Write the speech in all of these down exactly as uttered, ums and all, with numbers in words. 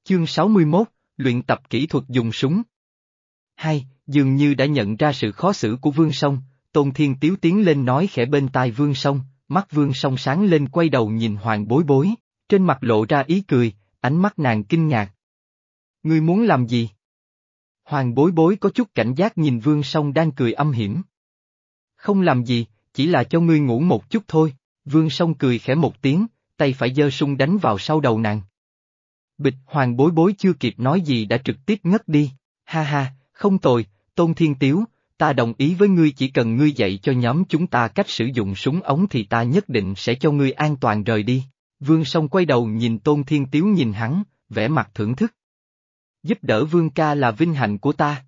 Chương sáu mươi mốt, luyện tập kỹ thuật dùng súng. Hai, dường như đã nhận ra sự khó xử của Vương Song, Tôn Thiên Tiếu tiến lên nói khẽ bên tai Vương Song, mắt Vương Song sáng lên quay đầu nhìn Hoàng Bối Bối, trên mặt lộ ra ý cười, ánh mắt nàng kinh ngạc. Ngươi muốn làm gì? Hoàng Bối Bối có chút cảnh giác nhìn Vương Song đang cười âm hiểm. Không làm gì, chỉ là cho ngươi ngủ một chút thôi, Vương Song cười khẽ một tiếng, tay phải giơ súng đánh vào sau đầu nàng. Bịch, Hoàng Bối Bối chưa kịp nói gì đã trực tiếp ngất đi, ha ha, không tồi, Tôn Thiên Tiếu, ta đồng ý với ngươi, chỉ cần ngươi dạy cho nhóm chúng ta cách sử dụng súng ống thì ta nhất định sẽ cho ngươi an toàn rời đi. Vương Song quay đầu nhìn Tôn Thiên Tiếu nhìn hắn, vẻ mặt thưởng thức. Giúp đỡ Vương ca là vinh hạnh của ta.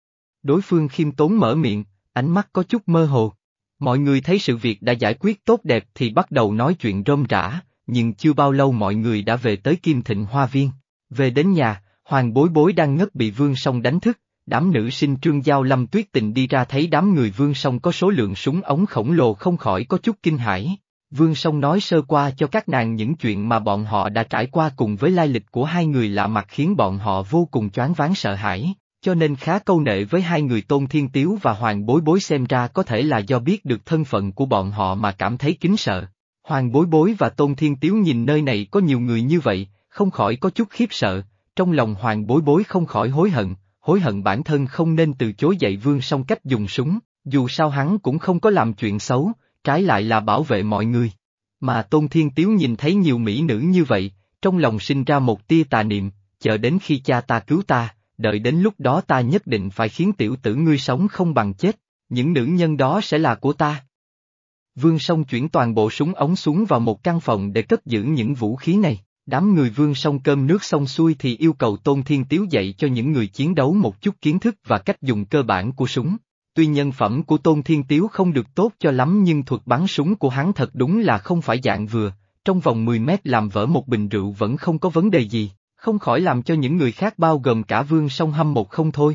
Đối phương khiêm tốn mở miệng, ánh mắt có chút mơ hồ. Mọi người thấy sự việc đã giải quyết tốt đẹp thì bắt đầu nói chuyện rôm rả, nhưng chưa bao lâu mọi người đã về tới Kim Thịnh Hoa Viên. Về đến nhà, Hoàng Bối Bối đang ngất bị Vương Song đánh thức, đám nữ sinh Trương Giao Lâm Tuyết Tình đi ra thấy đám người Vương Song có số lượng súng ống khổng lồ không khỏi có chút kinh hãi. Vương Song nói sơ qua cho các nàng những chuyện mà bọn họ đã trải qua cùng với lai lịch của hai người lạ mặt khiến bọn họ vô cùng choáng váng sợ hãi, cho nên khá câu nệ với hai người Tôn Thiên Tiếu và Hoàng Bối Bối, xem ra có thể là do biết được thân phận của bọn họ mà cảm thấy kính sợ. Hoàng Bối Bối và Tôn Thiên Tiếu nhìn nơi này có nhiều người như vậy, không khỏi có chút khiếp sợ, trong lòng Hoàng Bối Bối không khỏi hối hận, hối hận bản thân không nên từ chối dạy Vương Song cách dùng súng, dù sao hắn cũng không có làm chuyện xấu, trái lại là bảo vệ mọi người. Mà Tôn Thiên Tiếu nhìn thấy nhiều mỹ nữ như vậy, trong lòng sinh ra một tia tà niệm, chờ đến khi cha ta cứu ta, đợi đến lúc đó ta nhất định phải khiến tiểu tử ngươi sống không bằng chết, những nữ nhân đó sẽ là của ta. Vương Song chuyển toàn bộ súng ống xuống vào một căn phòng để cất giữ những vũ khí này. Đám người Vương Song cơm nước xong xuôi thì yêu cầu Tôn Thiên Tiếu dạy cho những người chiến đấu một chút kiến thức và cách dùng cơ bản của súng. Tuy nhân phẩm của Tôn Thiên Tiếu không được tốt cho lắm nhưng thuật bắn súng của hắn thật đúng là không phải dạng vừa, trong vòng mười mét làm vỡ một bình rượu vẫn không có vấn đề gì, không khỏi làm cho những người khác bao gồm cả Vương Song hâm mộ không thôi.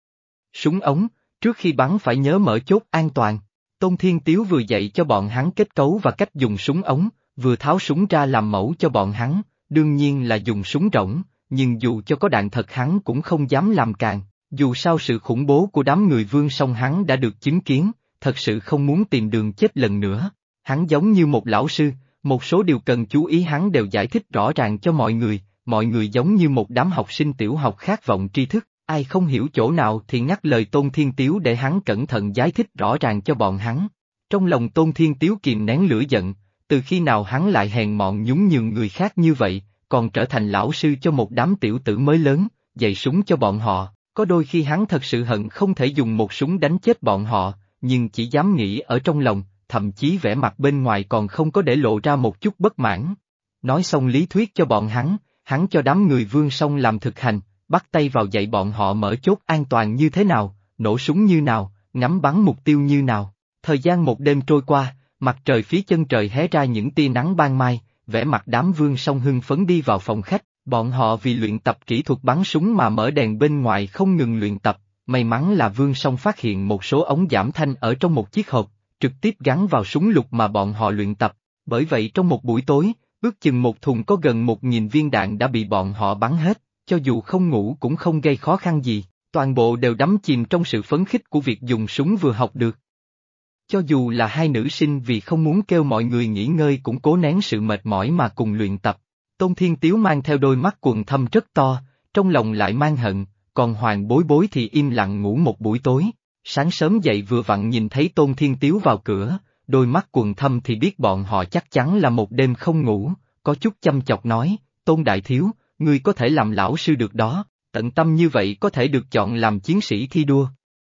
Súng ống, trước khi bắn phải nhớ mở chốt an toàn. Tôn Thiên Tiếu vừa dạy cho bọn hắn kết cấu và cách dùng súng ống, vừa tháo súng ra làm mẫu cho bọn hắn. Đương nhiên là dùng súng rỗng, nhưng dù cho có đạn thật hắn cũng không dám làm càn, dù sao sự khủng bố của đám người Vương Song hắn đã được chứng kiến, thật sự không muốn tìm đường chết lần nữa. Hắn giống như một lão sư, một số điều cần chú ý hắn đều giải thích rõ ràng cho mọi người, mọi người giống như một đám học sinh tiểu học khát vọng tri thức, ai không hiểu chỗ nào thì ngắt lời Tôn Thiên Tiếu để hắn cẩn thận giải thích rõ ràng cho bọn hắn. Trong lòng Tôn Thiên Tiếu kìm nén lửa giận. Từ khi nào hắn lại hèn mọn nhún nhường người khác như vậy, còn trở thành lão sư cho một đám tiểu tử mới lớn, dạy súng cho bọn họ, có đôi khi hắn thật sự hận không thể dùng một súng đánh chết bọn họ, nhưng chỉ dám nghĩ ở trong lòng, thậm chí vẻ mặt bên ngoài còn không có để lộ ra một chút bất mãn. Nói xong lý thuyết cho bọn hắn, hắn cho đám người Vương Song làm thực hành, bắt tay vào dạy bọn họ mở chốt an toàn như thế nào, nổ súng như nào, ngắm bắn mục tiêu như nào. Thời gian một đêm trôi qua. Mặt trời phía chân trời hé ra những tia nắng ban mai, vẻ mặt đám Vương Song hưng phấn đi vào phòng khách, bọn họ vì luyện tập kỹ thuật bắn súng mà mở đèn bên ngoài không ngừng luyện tập, may mắn là Vương Song phát hiện một số ống giảm thanh ở trong một chiếc hộp, trực tiếp gắn vào súng lục mà bọn họ luyện tập, bởi vậy trong một buổi tối, ước chừng một thùng có gần một nghìn viên đạn đã bị bọn họ bắn hết, cho dù không ngủ cũng không gây khó khăn gì, toàn bộ đều đắm chìm trong sự phấn khích của việc dùng súng vừa học được. Cho dù là hai nữ sinh vì không muốn kêu mọi người nghỉ ngơi cũng cố nén sự mệt mỏi mà cùng luyện tập. Tôn Thiên Tiếu mang theo đôi mắt quầng thâm rất to, trong lòng lại mang hận, còn Hoàng Bối Bối thì im lặng ngủ một buổi tối. Sáng sớm dậy vừa vặn nhìn thấy Tôn Thiên Tiếu vào cửa, đôi mắt quầng thâm thì biết bọn họ chắc chắn là một đêm không ngủ, có chút chăm chọc nói, Tôn Đại Thiếu, ngươi có thể làm lão sư được đó, tận tâm như vậy có thể được chọn làm chiến sĩ thi đua.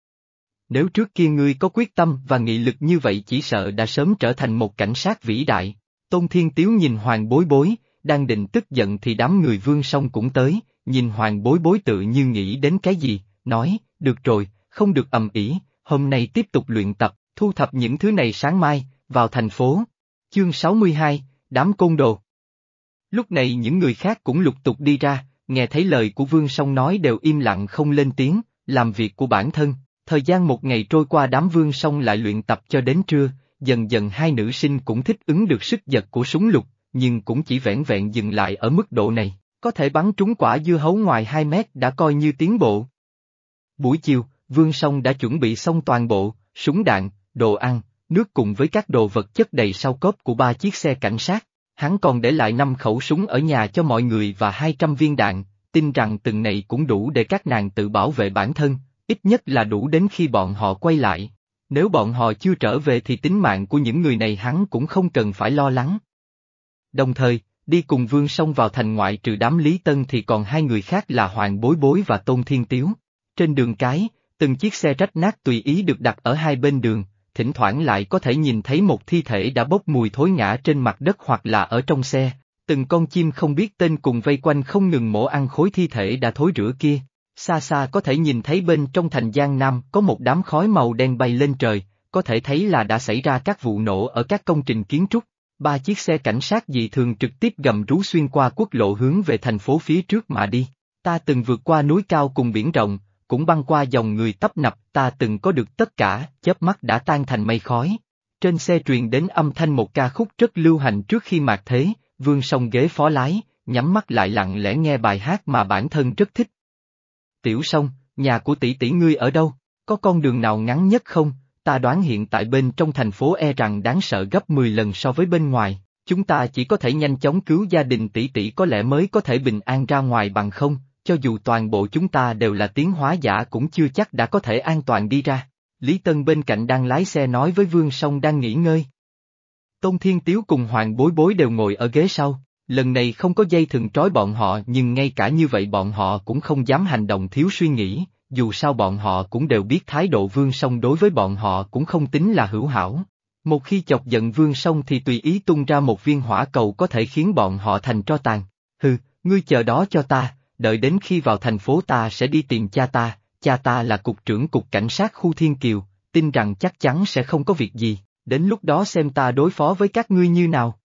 Nếu trước kia ngươi có quyết tâm và nghị lực như vậy chỉ sợ đã sớm trở thành một cảnh sát vĩ đại. Tôn Thiên Tiếu nhìn Hoàng Bối Bối, đang định tức giận thì đám người Vương Song cũng tới, nhìn Hoàng Bối Bối tự như nghĩ đến cái gì, nói, được rồi, không được ầm ĩ, hôm nay tiếp tục luyện tập, thu thập những thứ này sáng mai, vào thành phố. Chương sáu mươi hai, đám côn đồ. Lúc này những người khác cũng lục tục đi ra, nghe thấy lời của Vương Song nói đều im lặng không lên tiếng, làm việc của bản thân. Thời gian một ngày trôi qua đám Vương Song lại luyện tập cho đến trưa, dần dần hai nữ sinh cũng thích ứng được sức giật của súng lục, nhưng cũng chỉ vẻn vẹn dừng lại ở mức độ này. Có thể bắn trúng quả dưa hấu ngoài hai mét đã coi như tiến bộ. Buổi chiều, Vương Song đã chuẩn bị xong toàn bộ, súng đạn, đồ ăn, nước cùng với các đồ vật chất đầy sau cốp của ba chiếc xe cảnh sát. Hắn còn để lại năm khẩu súng ở nhà cho mọi người và hai trăm viên đạn, tin rằng từng này cũng đủ để các nàng tự bảo vệ bản thân, ít nhất là đủ đến khi bọn họ quay lại. Nếu bọn họ chưa trở về thì tính mạng của những người này hắn cũng không cần phải lo lắng. Đồng thời, đi cùng Vương Song vào thành ngoại trừ đám Lý Tân thì còn hai người khác là Hoàng Bối Bối và Tôn Thiên Tiếu. Trên đường cái, từng chiếc xe rách nát tùy ý được đặt ở hai bên đường, thỉnh thoảng lại có thể nhìn thấy một thi thể đã bốc mùi thối ngã trên mặt đất hoặc là ở trong xe. Từng con chim không biết tên cùng vây quanh không ngừng mổ ăn khối thi thể đã thối rữa kia. Xa xa có thể nhìn thấy bên trong thành Giang Nam có một đám khói màu đen bay lên trời, có thể thấy là đã xảy ra các vụ nổ ở các công trình kiến trúc. Ba chiếc xe cảnh sát dị thường trực tiếp gầm rú xuyên qua quốc lộ hướng về thành phố phía trước mà đi. Ta từng vượt qua núi cao cùng biển rộng, cũng băng qua dòng người tấp nập, ta từng có được tất cả, chớp mắt đã tan thành mây khói. Trên xe truyền đến âm thanh một ca khúc rất lưu hành trước khi mạt thế, Vương Song ghế phó lái, nhắm mắt lại lặng lẽ nghe bài hát mà bản thân rất thích. Tiểu Song, nhà của tỷ tỷ ngươi ở đâu? Có con đường nào ngắn nhất không? Ta đoán hiện tại bên trong thành phố e rằng đáng sợ gấp mười lần so với bên ngoài, chúng ta chỉ có thể nhanh chóng cứu gia đình tỷ tỷ có lẽ mới có thể bình an ra ngoài bằng không, cho dù toàn bộ chúng ta đều là tiến hóa giả cũng chưa chắc đã có thể an toàn đi ra. Lý Tân bên cạnh đang lái xe nói với Vương Song đang nghỉ ngơi. Tôn Thiên Tiếu cùng Hoàng Bối Bối đều ngồi ở ghế sau, lần này không có dây thừng trói bọn họ nhưng ngay cả như vậy bọn họ cũng không dám hành động thiếu suy nghĩ, dù sao bọn họ cũng đều biết thái độ Vương Song đối với bọn họ cũng không tính là hữu hảo. Một khi chọc giận Vương Song thì tùy ý tung ra một viên hỏa cầu có thể khiến bọn họ thành tro tàn. Hừ, ngươi chờ đó cho ta, đợi đến khi vào thành phố ta sẽ đi tìm cha ta, cha ta là cục trưởng cục cảnh sát khu Thiên Kiều, tin rằng chắc chắn sẽ không có việc gì, đến lúc đó xem ta đối phó với các ngươi như nào.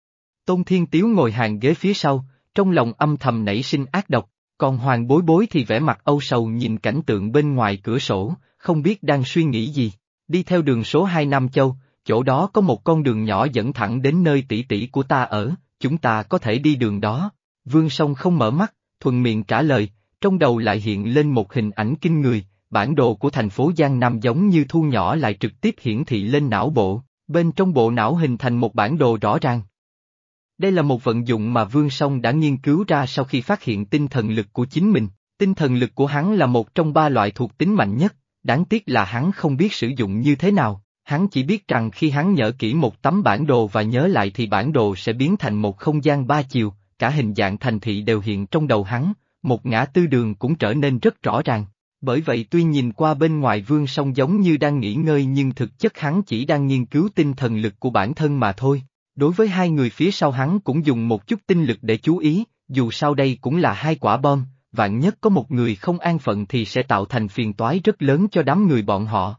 Tôn Thiên Tiếu ngồi hàng ghế phía sau, trong lòng âm thầm nảy sinh ác độc, còn Hoàng Bối Bối thì vẻ mặt âu sầu nhìn cảnh tượng bên ngoài cửa sổ, không biết đang suy nghĩ gì. Đi theo đường số hai Nam Châu, chỗ đó có một con đường nhỏ dẫn thẳng đến nơi tỷ tỷ của ta ở, chúng ta có thể đi đường đó. Vương Song không mở mắt, thuận miệng trả lời, trong đầu lại hiện lên một hình ảnh kinh người, bản đồ của thành phố Giang Nam giống như thu nhỏ lại trực tiếp hiển thị lên não bộ, bên trong bộ não hình thành một bản đồ rõ ràng. Đây là một vận dụng mà Vương Song đã nghiên cứu ra sau khi phát hiện tinh thần lực của chính mình. Tinh thần lực của hắn là một trong ba loại thuộc tính mạnh nhất, đáng tiếc là hắn không biết sử dụng như thế nào, hắn chỉ biết rằng khi hắn nhớ kỹ một tấm bản đồ và nhớ lại thì bản đồ sẽ biến thành một không gian ba chiều, cả hình dạng thành thị đều hiện trong đầu hắn, một ngã tư đường cũng trở nên rất rõ ràng. Bởi vậy tuy nhìn qua bên ngoài Vương Song giống như đang nghỉ ngơi nhưng thực chất hắn chỉ đang nghiên cứu tinh thần lực của bản thân mà thôi. Đối với hai người phía sau hắn cũng dùng một chút tinh lực để chú ý, dù sau đây cũng là hai quả bom, vạn nhất có một người không an phận thì sẽ tạo thành phiền toái rất lớn cho đám người bọn họ.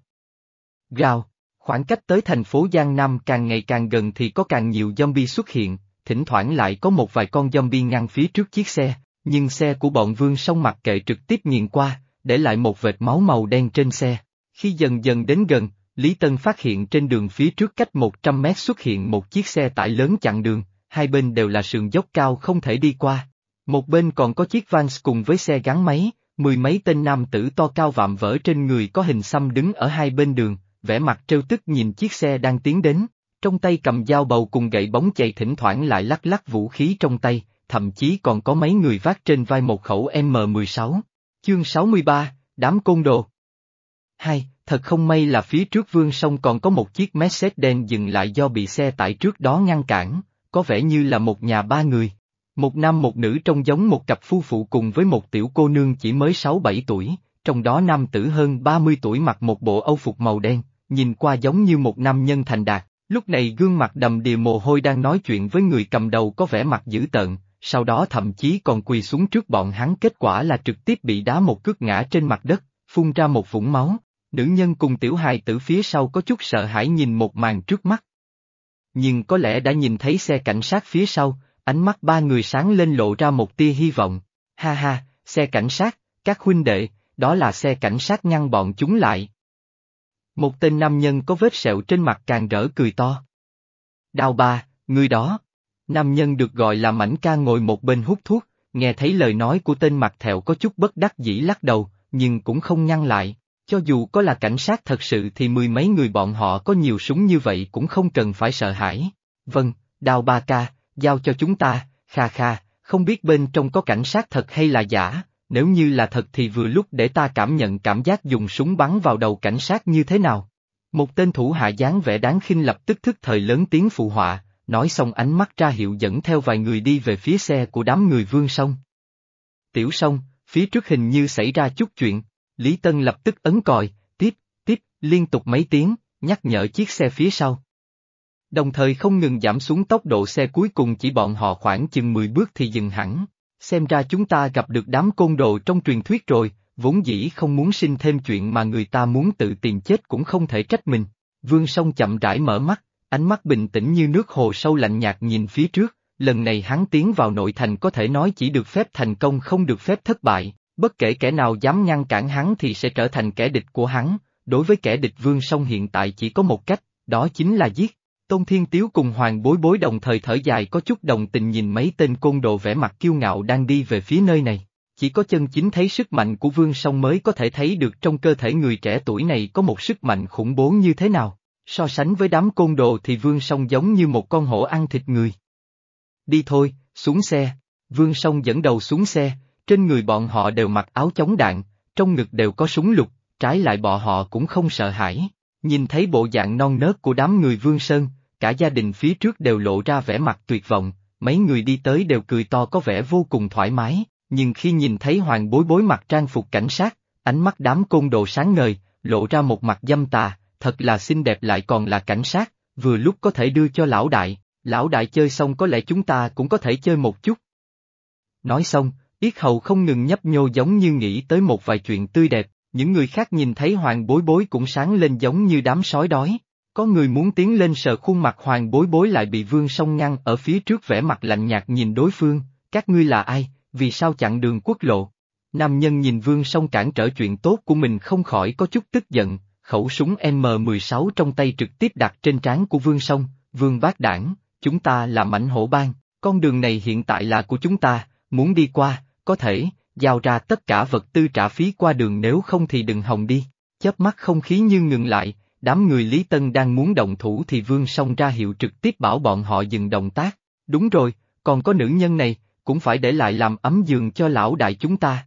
Gào, khoảng cách tới thành phố Giang Nam càng ngày càng gần thì có càng nhiều zombie xuất hiện, thỉnh thoảng lại có một vài con zombie ngăn phía trước chiếc xe, nhưng xe của bọn Vương Song mặc kệ trực tiếp nghiền qua, để lại một vệt máu màu đen trên xe. Khi dần dần đến gần, Lý Tân phát hiện trên đường phía trước cách một trăm mét xuất hiện một chiếc xe tải lớn chặn đường, hai bên đều là sườn dốc cao không thể đi qua. Một bên còn có chiếc Vans cùng với xe gắn máy, mười mấy tên nam tử to cao vạm vỡ trên người có hình xăm đứng ở hai bên đường, vẻ mặt trêu tức nhìn chiếc xe đang tiến đến, trong tay cầm dao bầu cùng gậy bóng chày thỉnh thoảng lại lắc lắc vũ khí trong tay, thậm chí còn có mấy người vác trên vai một khẩu M mười sáu. Chương sáu mươi ba, đám côn đồ. Hai, thật không may là phía trước Vương Song còn có một chiếc Mercedes đen dừng lại do bị xe tải trước đó ngăn cản, có vẻ như là một nhà ba người. Một nam một nữ trông giống một cặp phu phụ cùng với một tiểu cô nương chỉ mới sáu bảy tuổi, trong đó nam tử hơn ba mươi tuổi mặc một bộ âu phục màu đen, nhìn qua giống như một nam nhân thành đạt, lúc này gương mặt đầm đìa mồ hôi đang nói chuyện với người cầm đầu có vẻ mặt dữ tợn, sau đó thậm chí còn quỳ xuống trước bọn hắn, kết quả là trực tiếp bị đá một cước ngã trên mặt đất, phun ra một vũng máu. Nữ nhân cùng tiểu hài tử phía sau có chút sợ hãi nhìn một màn trước mắt. Nhưng có lẽ đã nhìn thấy xe cảnh sát phía sau, ánh mắt ba người sáng lên lộ ra một tia hy vọng. Ha ha, xe cảnh sát, các huynh đệ, đó là xe cảnh sát ngăn bọn chúng lại. Một tên nam nhân có vết sẹo trên mặt càng rỡ cười to. Đào ba, người đó. Nam nhân được gọi là Mảnh Ca ngồi một bên hút thuốc, nghe thấy lời nói của tên mặt thẹo có chút bất đắc dĩ lắc đầu, nhưng cũng không ngăn lại. Cho dù có là cảnh sát thật sự thì mười mấy người bọn họ có nhiều súng như vậy cũng không cần phải sợ hãi. Vâng, Đao Ba Ca, giao cho chúng ta, kha kha, không biết bên trong có cảnh sát thật hay là giả, nếu như là thật thì vừa lúc để ta cảm nhận cảm giác dùng súng bắn vào đầu cảnh sát như thế nào. Một tên thủ hạ dáng vẻ đáng khinh lập tức thức thời lớn tiếng phụ họa, nói xong ánh mắt ra hiệu dẫn theo vài người đi về phía xe của đám người Vương Sông. Tiểu Sông, phía trước hình như xảy ra chút chuyện, Lý Tân lập tức ấn còi, tiếp, tiếp, liên tục mấy tiếng, nhắc nhở chiếc xe phía sau. Đồng thời không ngừng giảm xuống tốc độ xe, cuối cùng chỉ bọn họ khoảng chừng mười bước thì dừng hẳn. Xem ra chúng ta gặp được đám côn đồ trong truyền thuyết rồi, vốn dĩ không muốn sinh thêm chuyện mà người ta muốn tự tìm chết cũng không thể trách mình. Vương Sông chậm rãi mở mắt, ánh mắt bình tĩnh như nước hồ sâu lạnh nhạt nhìn phía trước, lần này hắn tiến vào nội thành có thể nói chỉ được phép thành công không được phép thất bại, bất kể kẻ nào dám ngăn cản hắn thì sẽ trở thành kẻ địch của hắn, đối với kẻ địch Vương Sông hiện tại chỉ có một cách, đó chính là giết. Tôn Thiên Tiếu cùng Hoàng Bối Bối đồng thời thở dài có chút đồng tình nhìn mấy tên côn đồ vẻ mặt kiêu ngạo đang đi về phía nơi này. Chỉ có chân chính thấy sức mạnh của Vương Sông mới có thể thấy được trong cơ thể người trẻ tuổi này có một sức mạnh khủng bố như thế nào. So sánh với đám côn đồ thì Vương Sông giống như một con hổ ăn thịt người. Đi thôi, xuống xe. Vương Sông dẫn đầu xuống xe, trên người bọn họ đều mặc áo chống đạn, trong ngực đều có súng lục, trái lại bọn họ cũng không sợ hãi. Nhìn thấy bộ dạng non nớt của đám người Vương Sơn, cả gia đình phía trước đều lộ ra vẻ mặt tuyệt vọng, mấy người đi tới đều cười to có vẻ vô cùng thoải mái, nhưng khi nhìn thấy Hoàng Bối Bối mặc trang phục cảnh sát, ánh mắt đám côn đồ sáng ngời, lộ ra một mặt dâm tà, thật là xinh đẹp lại còn là cảnh sát, vừa lúc có thể đưa cho lão đại, lão đại chơi xong có lẽ chúng ta cũng có thể chơi một chút. Nói xong, yết hầu không ngừng nhấp nhô giống như nghĩ tới một vài chuyện tươi đẹp, những người khác nhìn thấy Hoàng Bối Bối cũng sáng lên giống như đám sói đói. Có người muốn tiến lên sờ khuôn mặt Hoàng Bối Bối lại bị Vương Sông ngăn ở phía trước vẻ mặt lạnh nhạt nhìn đối phương, các ngươi là ai, vì sao chặn đường quốc lộ? Nam nhân nhìn Vương Sông cản trở chuyện tốt của mình không khỏi có chút tức giận, khẩu súng M mười sáu trong tay trực tiếp đặt trên trán của Vương Sông, Vương Bác Đảng, chúng ta là mãnh hổ bang, con đường này hiện tại là của chúng ta, muốn đi qua, có thể, giao ra tất cả vật tư trả phí qua đường nếu không thì đừng hòng đi, chớp mắt không khí như ngừng lại. Đám người Lý Tân đang muốn động thủ thì Vương Sông ra hiệu trực tiếp bảo bọn họ dừng động tác. Đúng rồi, còn có nữ nhân này, cũng phải để lại làm ấm giường cho lão đại chúng ta.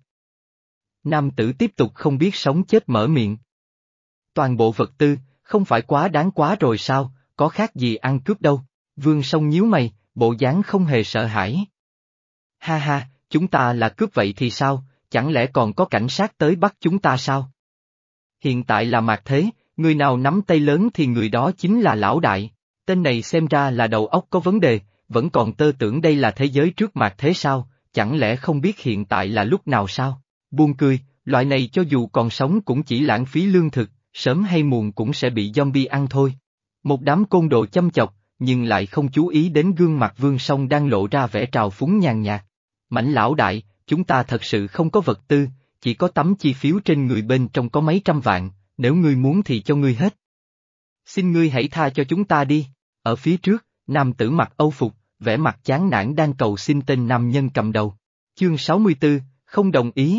Nam tử tiếp tục không biết sống chết mở miệng. Toàn bộ vật tư, không phải quá đáng quá rồi sao, có khác gì ăn cướp đâu. Vương Sông nhíu mày, bộ dáng không hề sợ hãi. Ha ha, chúng ta là cướp vậy thì sao, chẳng lẽ còn có cảnh sát tới bắt chúng ta sao? Hiện tại là mạt thế. Người nào nắm tay lớn thì người đó chính là lão đại, tên này xem ra là đầu óc có vấn đề, vẫn còn tơ tưởng đây là thế giới trước mặt thế sao, chẳng lẽ không biết hiện tại là lúc nào sao? Buồn cười, loại này cho dù còn sống cũng chỉ lãng phí lương thực, sớm hay muộn cũng sẽ bị zombie ăn thôi. Một đám côn đồ châm chọc, nhưng lại không chú ý đến gương mặt Vương Sông đang lộ ra vẻ trào phúng nhàn nhạt. Mãnh lão đại, chúng ta thật sự không có vật tư, chỉ có tấm chi phiếu trên người bên trong có mấy trăm vạn. Nếu ngươi muốn thì cho ngươi hết. Xin ngươi hãy tha cho chúng ta đi. Ở phía trước, nam tử mặc âu phục, vẻ mặt chán nản đang cầu xin tên nam nhân cầm đầu. Chương sáu mươi tư, không đồng ý.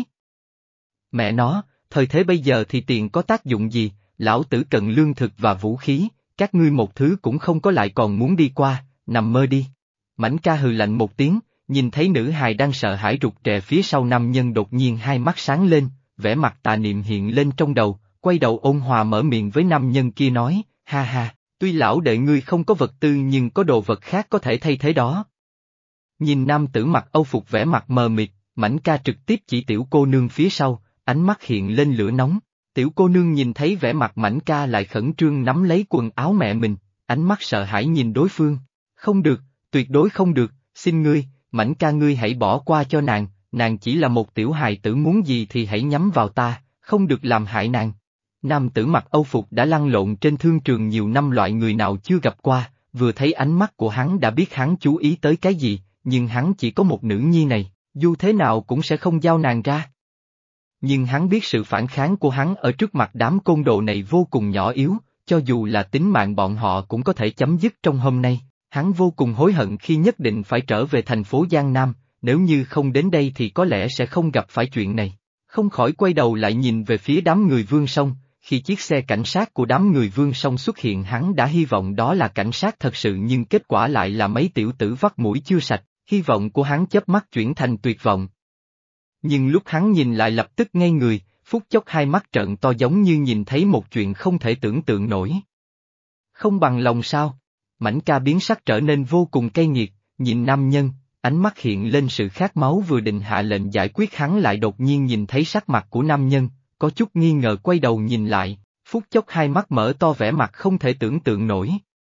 Mẹ nó, thời thế bây giờ thì tiền có tác dụng gì, lão tử cần lương thực và vũ khí, các ngươi một thứ cũng không có lại còn muốn đi qua, nằm mơ đi. Mảnh ca hừ lạnh một tiếng, nhìn thấy nữ hài đang sợ hãi rụt rè phía sau nam nhân đột nhiên hai mắt sáng lên, vẻ mặt tà niệm hiện lên trong đầu. Quay đầu ôn hòa mở miệng với nam nhân kia nói, ha ha, tuy lão đệ ngươi không có vật tư nhưng có đồ vật khác có thể thay thế đó. Nhìn nam tử mặc âu phục vẻ mặt mờ mịt, mảnh ca trực tiếp chỉ tiểu cô nương phía sau, ánh mắt hiện lên lửa nóng. Tiểu cô nương nhìn thấy vẻ mặt mảnh ca lại khẩn trương nắm lấy quần áo mẹ mình, ánh mắt sợ hãi nhìn đối phương. Không được, tuyệt đối không được, xin ngươi, mảnh ca ngươi hãy bỏ qua cho nàng, nàng chỉ là một tiểu hài tử muốn gì thì hãy nhắm vào ta, không được làm hại nàng. Nam tử mặc âu phục đã lăn lộn trên thương trường nhiều năm loại người nào chưa gặp qua, vừa thấy ánh mắt của hắn đã biết hắn chú ý tới cái gì, nhưng hắn chỉ có một nữ nhi này, dù thế nào cũng sẽ không giao nàng ra. Nhưng hắn biết sự phản kháng của hắn ở trước mặt đám côn đồ này vô cùng nhỏ yếu, cho dù là tính mạng bọn họ cũng có thể chấm dứt trong hôm nay, hắn vô cùng hối hận khi nhất định phải trở về thành phố Giang Nam, nếu như không đến đây thì có lẽ sẽ không gặp phải chuyện này. Không khỏi quay đầu lại nhìn về phía đám người Vương Song, khi chiếc xe cảnh sát của đám người Vương Song xuất hiện hắn đã hy vọng đó là cảnh sát thật sự nhưng kết quả lại là mấy tiểu tử vắt mũi chưa sạch, hy vọng của hắn chớp mắt chuyển thành tuyệt vọng. Nhưng lúc hắn nhìn lại lập tức ngây người, phút chốc hai mắt trợn to giống như nhìn thấy một chuyện không thể tưởng tượng nổi. Không bằng lòng sao? Mảnh Ca biến sắc trở nên vô cùng cay nghiệt, nhìn nam nhân, ánh mắt hiện lên sự khát máu vừa định hạ lệnh giải quyết hắn lại đột nhiên nhìn thấy sắc mặt của nam nhân, có chút nghi ngờ quay đầu nhìn lại, phút chốc hai mắt mở to vẻ mặt không thể tưởng tượng nổi.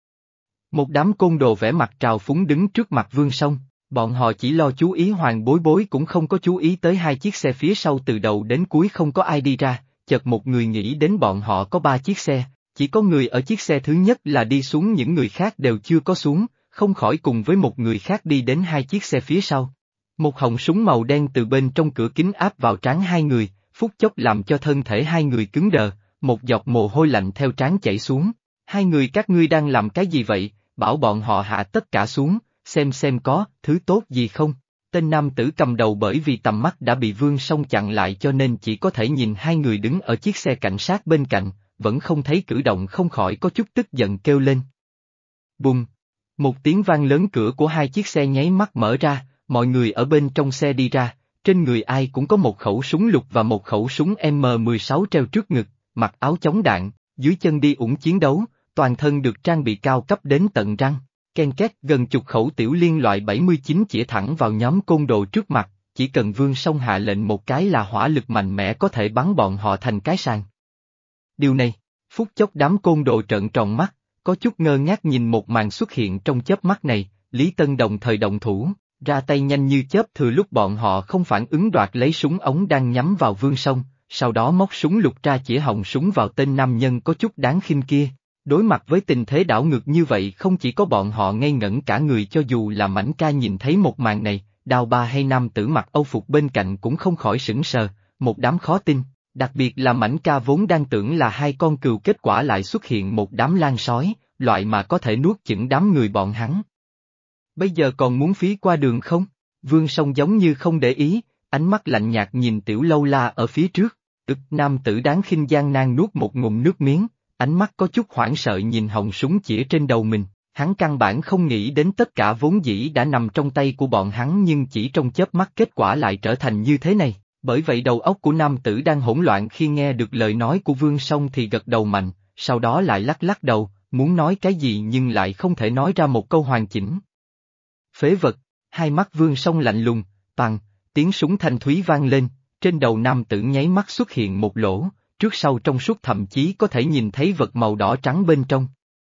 Một đám côn đồ vẻ mặt trào phúng đứng trước mặt Vương Song, bọn họ chỉ lo chú ý Hoàng Bối Bối cũng không có chú ý tới hai chiếc xe phía sau từ đầu đến cuối không có ai đi ra, chợt một người nghĩ đến bọn họ có ba chiếc xe, chỉ có người ở chiếc xe thứ nhất là đi xuống những người khác đều chưa có xuống, không khỏi cùng với một người khác đi đến hai chiếc xe phía sau. Một họng súng màu đen từ bên trong cửa kính áp vào trán hai người, phút chốc làm cho thân thể hai người cứng đờ, một giọt mồ hôi lạnh theo trán chảy xuống. Hai người các ngươi đang làm cái gì vậy, bảo bọn họ hạ tất cả xuống, xem xem có thứ tốt gì không. Tên nam tử cầm đầu bởi vì tầm mắt đã bị Vương Song chặn lại cho nên chỉ có thể nhìn hai người đứng ở chiếc xe cảnh sát bên cạnh, vẫn không thấy cử động không khỏi có chút tức giận kêu lên. Bùng! Một tiếng vang lớn cửa của hai chiếc xe nháy mắt mở ra, mọi người ở bên trong xe đi ra, trên người ai cũng có một khẩu súng lục và một khẩu súng M mười sáu treo trước ngực, mặc áo chống đạn, dưới chân đi ủng chiến đấu, toàn thân được trang bị cao cấp đến tận răng. Ken két gần chục khẩu tiểu liên loại bảy mươi chín chĩa thẳng vào nhóm côn đồ trước mặt, chỉ cần Vương Song hạ lệnh một cái là hỏa lực mạnh mẽ có thể bắn bọn họ thành cái sàng. Điều này, phút chốc đám côn đồ trợn tròn mắt, có chút ngơ ngác nhìn một màn xuất hiện trong chớp mắt này, Lý Tân đồng thời động thủ, ra tay nhanh như chớp thừa lúc bọn họ không phản ứng đoạt lấy súng ống đang nhắm vào Vương Song, sau đó móc súng lục ra chĩa họng súng vào tên nam nhân có chút đáng khinh kia. Đối mặt với tình thế đảo ngược như vậy không chỉ có bọn họ ngây ngẩn cả người cho dù là Mảnh Ca nhìn thấy một màn này, Đào Ba hay nam tử mặc âu phục bên cạnh cũng không khỏi sững sờ, một đám khó tin, đặc biệt là Mảnh Ca vốn đang tưởng là hai con cừu kết quả lại xuất hiện một đám lang sói, loại mà có thể nuốt chửng đám người bọn hắn. Bây giờ còn muốn phí qua đường không? Vương Song giống như không để ý, ánh mắt lạnh nhạt nhìn Tiểu Lâu La ở phía trước, ực nam tử đáng khinh gian nan nuốt một ngụm nước miếng. Ánh mắt có chút hoảng sợ nhìn họng súng chĩa trên đầu mình, hắn căn bản không nghĩ đến tất cả vốn dĩ đã nằm trong tay của bọn hắn nhưng chỉ trong chớp mắt kết quả lại trở thành như thế này, bởi vậy đầu óc của nam tử đang hỗn loạn khi nghe được lời nói của Vương Song thì gật đầu mạnh, sau đó lại lắc lắc đầu, muốn nói cái gì nhưng lại không thể nói ra một câu hoàn chỉnh. Phế vật, hai mắt Vương Song lạnh lùng, bằng, tiếng súng thanh thúy vang lên, trên đầu nam tử nháy mắt xuất hiện một lỗ. Trước sau trong suốt thậm chí có thể nhìn thấy vật màu đỏ trắng bên trong.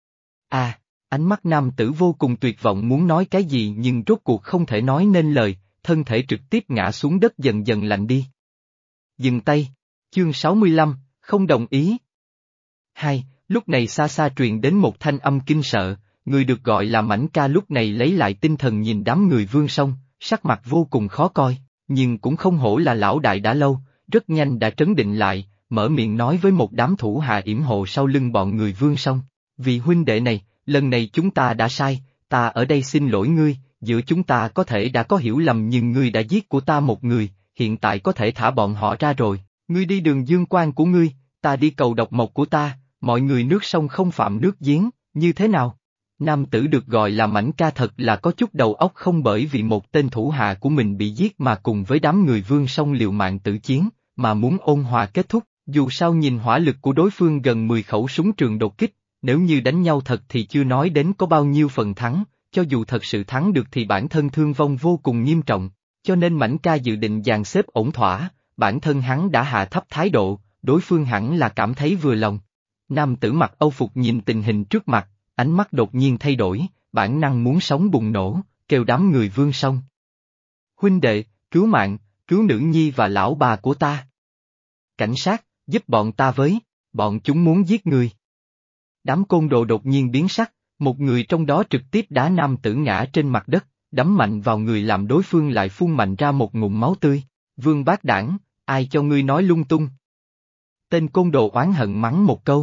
À, ánh mắt nam tử vô cùng tuyệt vọng muốn nói cái gì nhưng rốt cuộc không thể nói nên lời, thân thể trực tiếp ngã xuống đất dần dần lạnh đi. Dừng tay, chương sáu mươi lăm, không đồng ý. Hai, lúc này xa xa truyền đến một thanh âm kinh sợ, người được gọi là Mảnh Ca lúc này lấy lại tinh thần nhìn đám người Vương Song, sắc mặt vô cùng khó coi, nhưng cũng không hổ là lão đại đã lâu, rất nhanh đã trấn định lại. Mở miệng nói với một đám thủ hạ yểm hộ sau lưng bọn người Vương Song, vì huynh đệ này, lần này chúng ta đã sai, ta ở đây xin lỗi ngươi, giữa chúng ta có thể đã có hiểu lầm nhưng ngươi đã giết của ta một người, hiện tại có thể thả bọn họ ra rồi, ngươi đi đường dương quan của ngươi, ta đi cầu độc mộc của ta, mọi người nước sông không phạm nước giếng, như thế nào? Nam tử được gọi là Mảnh Ca thật là có chút đầu óc không bởi vì một tên thủ hạ của mình bị giết mà cùng với đám người Vương Song liều mạng tử chiến, mà muốn ôn hòa kết thúc. Dù sao nhìn hỏa lực của đối phương gần mười khẩu súng trường đột kích, nếu như đánh nhau thật thì chưa nói đến có bao nhiêu phần thắng, cho dù thật sự thắng được thì bản thân thương vong vô cùng nghiêm trọng, cho nên Mảnh Ca dự định dàn xếp ổn thỏa, bản thân hắn đã hạ thấp thái độ, đối phương hẳn là cảm thấy vừa lòng. Nam tử mặc âu phục nhìn tình hình trước mặt, ánh mắt đột nhiên thay đổi, bản năng muốn sống bùng nổ, kêu đám người Vương Song. Huynh đệ, cứu mạng, cứu nữ nhi và lão bà của ta. Cảnh sát, giúp bọn ta với, bọn chúng muốn giết người. Đám côn đồ đột nhiên biến sắc, một người trong đó trực tiếp đá nam tử ngã trên mặt đất, đấm mạnh vào người làm đối phương lại phun mạnh ra một ngụm máu tươi. Vương bác đảng, ai cho ngươi nói lung tung? Tên côn đồ oán hận mắng một câu.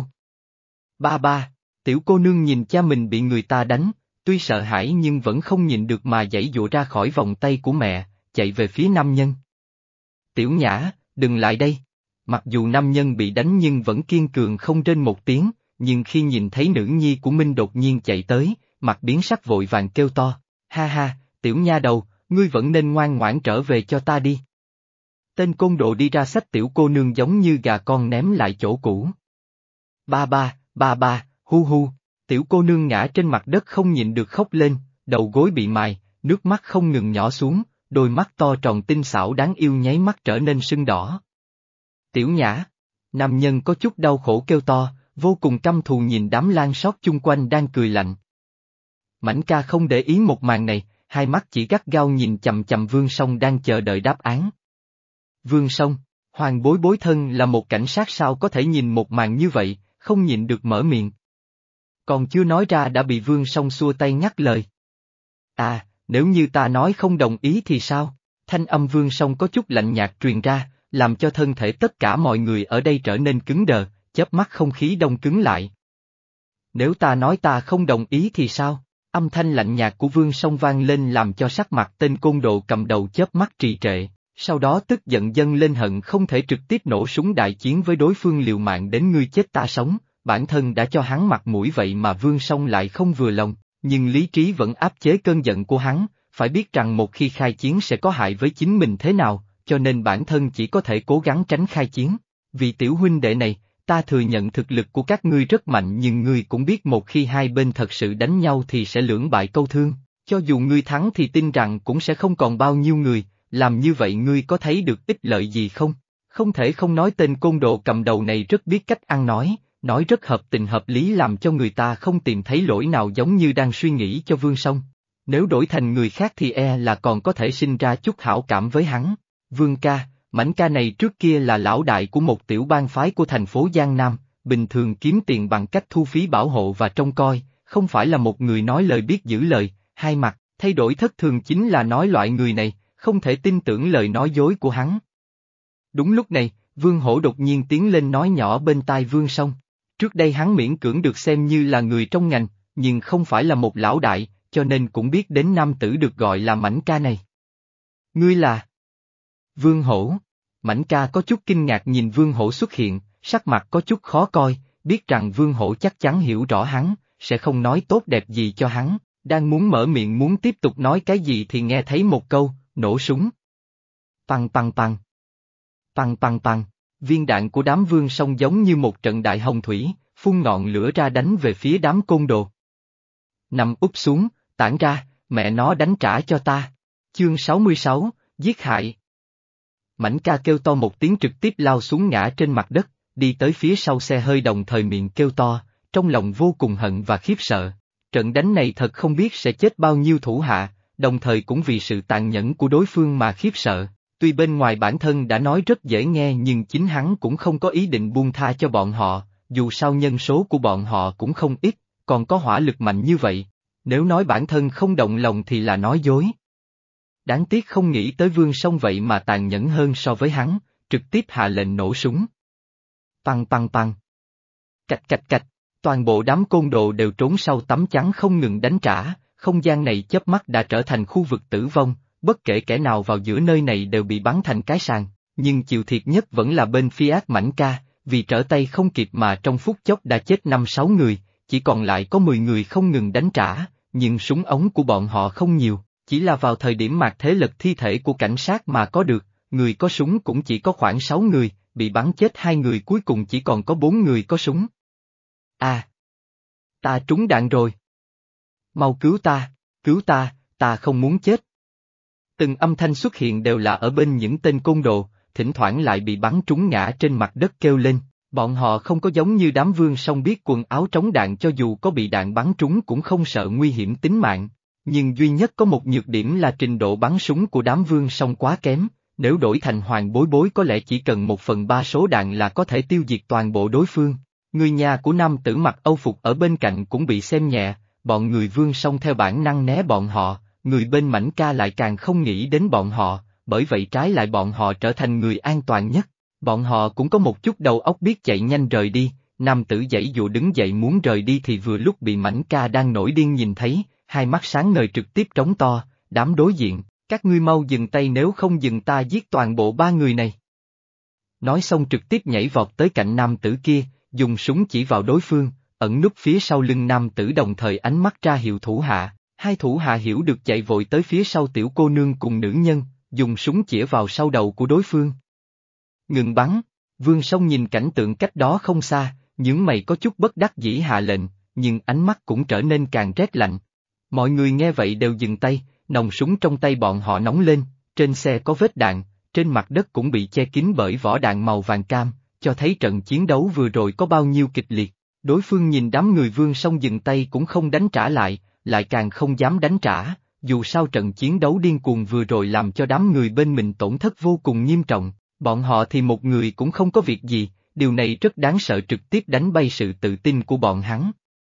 Ba ba, tiểu cô nương nhìn cha mình bị người ta đánh, tuy sợ hãi nhưng vẫn không nhịn được mà giãy giụa ra khỏi vòng tay của mẹ, chạy về phía nam nhân. Tiểu Nhã, đừng lại đây. Mặc dù nam nhân bị đánh nhưng vẫn kiên cường không rên một tiếng, nhưng khi nhìn thấy nữ nhi của Minh đột nhiên chạy tới, mặt biến sắc vội vàng kêu to, ha ha, tiểu nha đầu, ngươi vẫn nên ngoan ngoãn trở về cho ta đi. Tên côn đồ đi ra xách tiểu cô nương giống như gà con ném lại chỗ cũ. Ba ba, ba ba, hu hu, tiểu cô nương ngã trên mặt đất không nhịn được khóc lên, đầu gối bị mài, nước mắt không ngừng nhỏ xuống, đôi mắt to tròn tinh xảo đáng yêu nháy mắt trở nên sưng đỏ. Tiểu Nhã, nam nhân có chút đau khổ kêu to, vô cùng căm thù nhìn đám lan sót chung quanh đang cười lạnh. Mảnh ca không để ý một màn này, hai mắt chỉ gắt gao nhìn chằm chằm Vương Song đang chờ đợi đáp án. Vương Song, Hoàng Bối Bối thân là một cảnh sát sao có thể nhìn một màn như vậy, không nhịn được mở miệng. Còn chưa nói ra đã bị Vương Song xua tay ngắt lời. À, nếu như ta nói không đồng ý thì sao? Thanh âm Vương Song có chút lạnh nhạt truyền ra, làm cho thân thể tất cả mọi người ở đây trở nên cứng đờ, chớp mắt không khí đông cứng lại. Nếu ta nói ta không đồng ý thì sao? Âm thanh lạnh nhạt của Vương Song vang lên làm cho sắc mặt tên côn đồ cầm đầu chớp mắt trì trệ, sau đó tức giận dâng lên hận không thể trực tiếp nổ súng đại chiến với đối phương liều mạng đến ngươi chết ta sống, bản thân đã cho hắn mặt mũi vậy mà Vương Song lại không vừa lòng, nhưng lý trí vẫn áp chế cơn giận của hắn, phải biết rằng một khi khai chiến sẽ có hại với chính mình thế nào, cho nên bản thân chỉ có thể cố gắng tránh khai chiến. Vì tiểu huynh đệ này, ta thừa nhận thực lực của các ngươi rất mạnh nhưng ngươi cũng biết một khi hai bên thật sự đánh nhau thì sẽ lưỡng bại câu thương, cho dù ngươi thắng thì tin rằng cũng sẽ không còn bao nhiêu người, làm như vậy ngươi có thấy được ích lợi gì không? Không thể không nói tên côn đồ cầm đầu này rất biết cách ăn nói, nói rất hợp tình hợp lý làm cho người ta không tìm thấy lỗi nào giống như đang suy nghĩ cho Vương Song. Nếu đổi thành người khác thì e là còn có thể sinh ra chút hảo cảm với hắn. Vương ca, Mảnh ca này trước kia là lão đại của một tiểu bang phái của thành phố Giang Nam, bình thường kiếm tiền bằng cách thu phí bảo hộ và trông coi, không phải là một người nói lời biết giữ lời, hai mặt, thay đổi thất thường chính là nói loại người này, không thể tin tưởng lời nói dối của hắn. Đúng lúc này, Vương Hổ đột nhiên tiến lên nói nhỏ bên tai Vương Song. Trước đây hắn miễn cưỡng được xem như là người trong ngành, nhưng không phải là một lão đại, cho nên cũng biết đến nam tử được gọi là Mảnh ca này. Ngươi là... Vương Hổ. Mảnh ca có chút kinh ngạc nhìn Vương Hổ xuất hiện, sắc mặt có chút khó coi, biết rằng Vương Hổ chắc chắn hiểu rõ hắn, sẽ không nói tốt đẹp gì cho hắn, đang muốn mở miệng muốn tiếp tục nói cái gì thì nghe thấy một câu, nổ súng. Păng păng păng. Păng păng păng, viên đạn của đám Vương Song giống như một trận đại hồng thủy, phun ngọn lửa ra đánh về phía đám côn đồ. Nằm úp xuống, tản ra, mẹ nó đánh trả cho ta. Chương sáu mươi sáu, giết hại. Mảnh ca kêu to một tiếng trực tiếp lao xuống ngã trên mặt đất, đi tới phía sau xe hơi đồng thời miệng kêu to, trong lòng vô cùng hận và khiếp sợ. Trận đánh này thật không biết sẽ chết bao nhiêu thủ hạ, đồng thời cũng vì sự tàn nhẫn của đối phương mà khiếp sợ. Tuy bên ngoài bản thân đã nói rất dễ nghe nhưng chính hắn cũng không có ý định buông tha cho bọn họ, dù sao nhân số của bọn họ cũng không ít, còn có hỏa lực mạnh như vậy. Nếu nói bản thân không động lòng thì là nói dối. Đáng tiếc không nghĩ tới Vương Song vậy mà tàn nhẫn hơn so với hắn, trực tiếp hạ lệnh nổ súng. Păng păng păng. Cạch cạch cạch, toàn bộ đám côn đồ đều trốn sau tấm chắn không ngừng đánh trả, không gian này chớp mắt đã trở thành khu vực tử vong, bất kể kẻ nào vào giữa nơi này đều bị bắn thành cái sàng, nhưng chịu thiệt nhất vẫn là bên phía ác Mảnh ca, vì trở tay không kịp mà trong phút chốc đã chết năm sáu người, chỉ còn lại có mười người không ngừng đánh trả, nhưng súng ống của bọn họ không nhiều. Chỉ là vào thời điểm mạt thế lật thi thể của cảnh sát mà có được, người có súng cũng chỉ có khoảng sáu người, bị bắn chết hai người cuối cùng chỉ còn có bốn người có súng. À! Ta trúng đạn rồi! Mau cứu ta, cứu ta, ta không muốn chết. Từng âm thanh xuất hiện đều là ở bên những tên côn đồ, thỉnh thoảng lại bị bắn trúng ngã trên mặt đất kêu lên, bọn họ không có giống như đám Vương Song biết quần áo chống đạn cho dù có bị đạn bắn trúng cũng không sợ nguy hiểm tính mạng. Nhưng duy nhất có một nhược điểm là trình độ bắn súng của đám Vương Song quá kém, nếu đổi thành Hoàng Bối Bối có lẽ chỉ cần một phần ba số đạn là có thể tiêu diệt toàn bộ đối phương. Người nhà của nam tử mặc âu phục ở bên cạnh cũng bị xem nhẹ, bọn người Vương Song theo bản năng né bọn họ, người bên Mảnh ca lại càng không nghĩ đến bọn họ, bởi vậy trái lại bọn họ trở thành người an toàn nhất. Bọn họ cũng có một chút đầu óc biết chạy nhanh rời đi, nam tử giãy dụa đứng dậy muốn rời đi thì vừa lúc bị Mảnh ca đang nổi điên nhìn thấy. Hai mắt sáng ngời trực tiếp trống to, đám đối diện, Các ngươi mau dừng tay nếu không dừng ta giết toàn bộ ba người này. Nói xong trực tiếp nhảy vọt tới cạnh nam tử kia, dùng súng chỉ vào đối phương, ẩn núp phía sau lưng nam tử đồng thời ánh mắt ra hiệu thủ hạ. Hai thủ hạ hiểu được chạy vội tới phía sau tiểu cô nương cùng nữ nhân, dùng súng chĩa vào sau đầu của đối phương. Ngừng bắn, Vương Song nhìn cảnh tượng cách đó không xa, nhướng mày có chút bất đắc dĩ hạ lệnh, nhưng ánh mắt cũng trở nên càng rét lạnh. Mọi người nghe vậy đều dừng tay, nòng súng trong tay bọn họ nóng lên, trên xe có vết đạn, trên mặt đất cũng bị che kín bởi vỏ đạn màu vàng cam, cho thấy trận chiến đấu vừa rồi có bao nhiêu kịch liệt. Đối phương nhìn đám người Vương Song dừng tay cũng không đánh trả lại, lại càng không dám đánh trả, dù sao trận chiến đấu điên cuồng vừa rồi làm cho đám người bên mình tổn thất vô cùng nghiêm trọng, bọn họ thì một người cũng không có việc gì, điều này rất đáng sợ trực tiếp đánh bay sự tự tin của bọn hắn.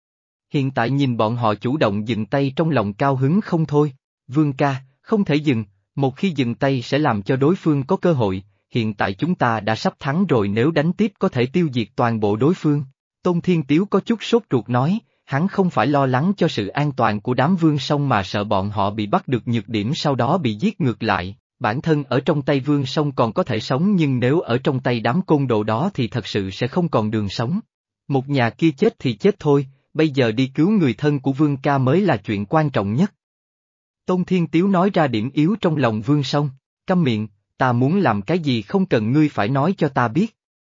Hiện tại nhìn bọn họ chủ động dừng tay trong lòng cao hứng không thôi, Vương ca, không thể dừng, một khi dừng tay sẽ làm cho đối phương có cơ hội, hiện tại chúng ta đã sắp thắng rồi nếu đánh tiếp có thể tiêu diệt toàn bộ đối phương. Tôn Thiên Tiếu có chút sốt ruột nói, hắn không phải lo lắng cho sự an toàn của đám Vương Song mà sợ bọn họ bị bắt được nhược điểm sau đó bị giết ngược lại, bản thân ở trong tay Vương Song còn có thể sống nhưng nếu ở trong tay đám côn đồ đó thì thật sự sẽ không còn đường sống. Một nhà kia chết thì chết thôi, bây giờ đi cứu người thân của Vương ca mới là chuyện quan trọng nhất. Tôn Thiên Tiếu nói ra điểm yếu trong lòng Vương Song, câm miệng, ta muốn làm cái gì không cần ngươi phải nói cho ta biết.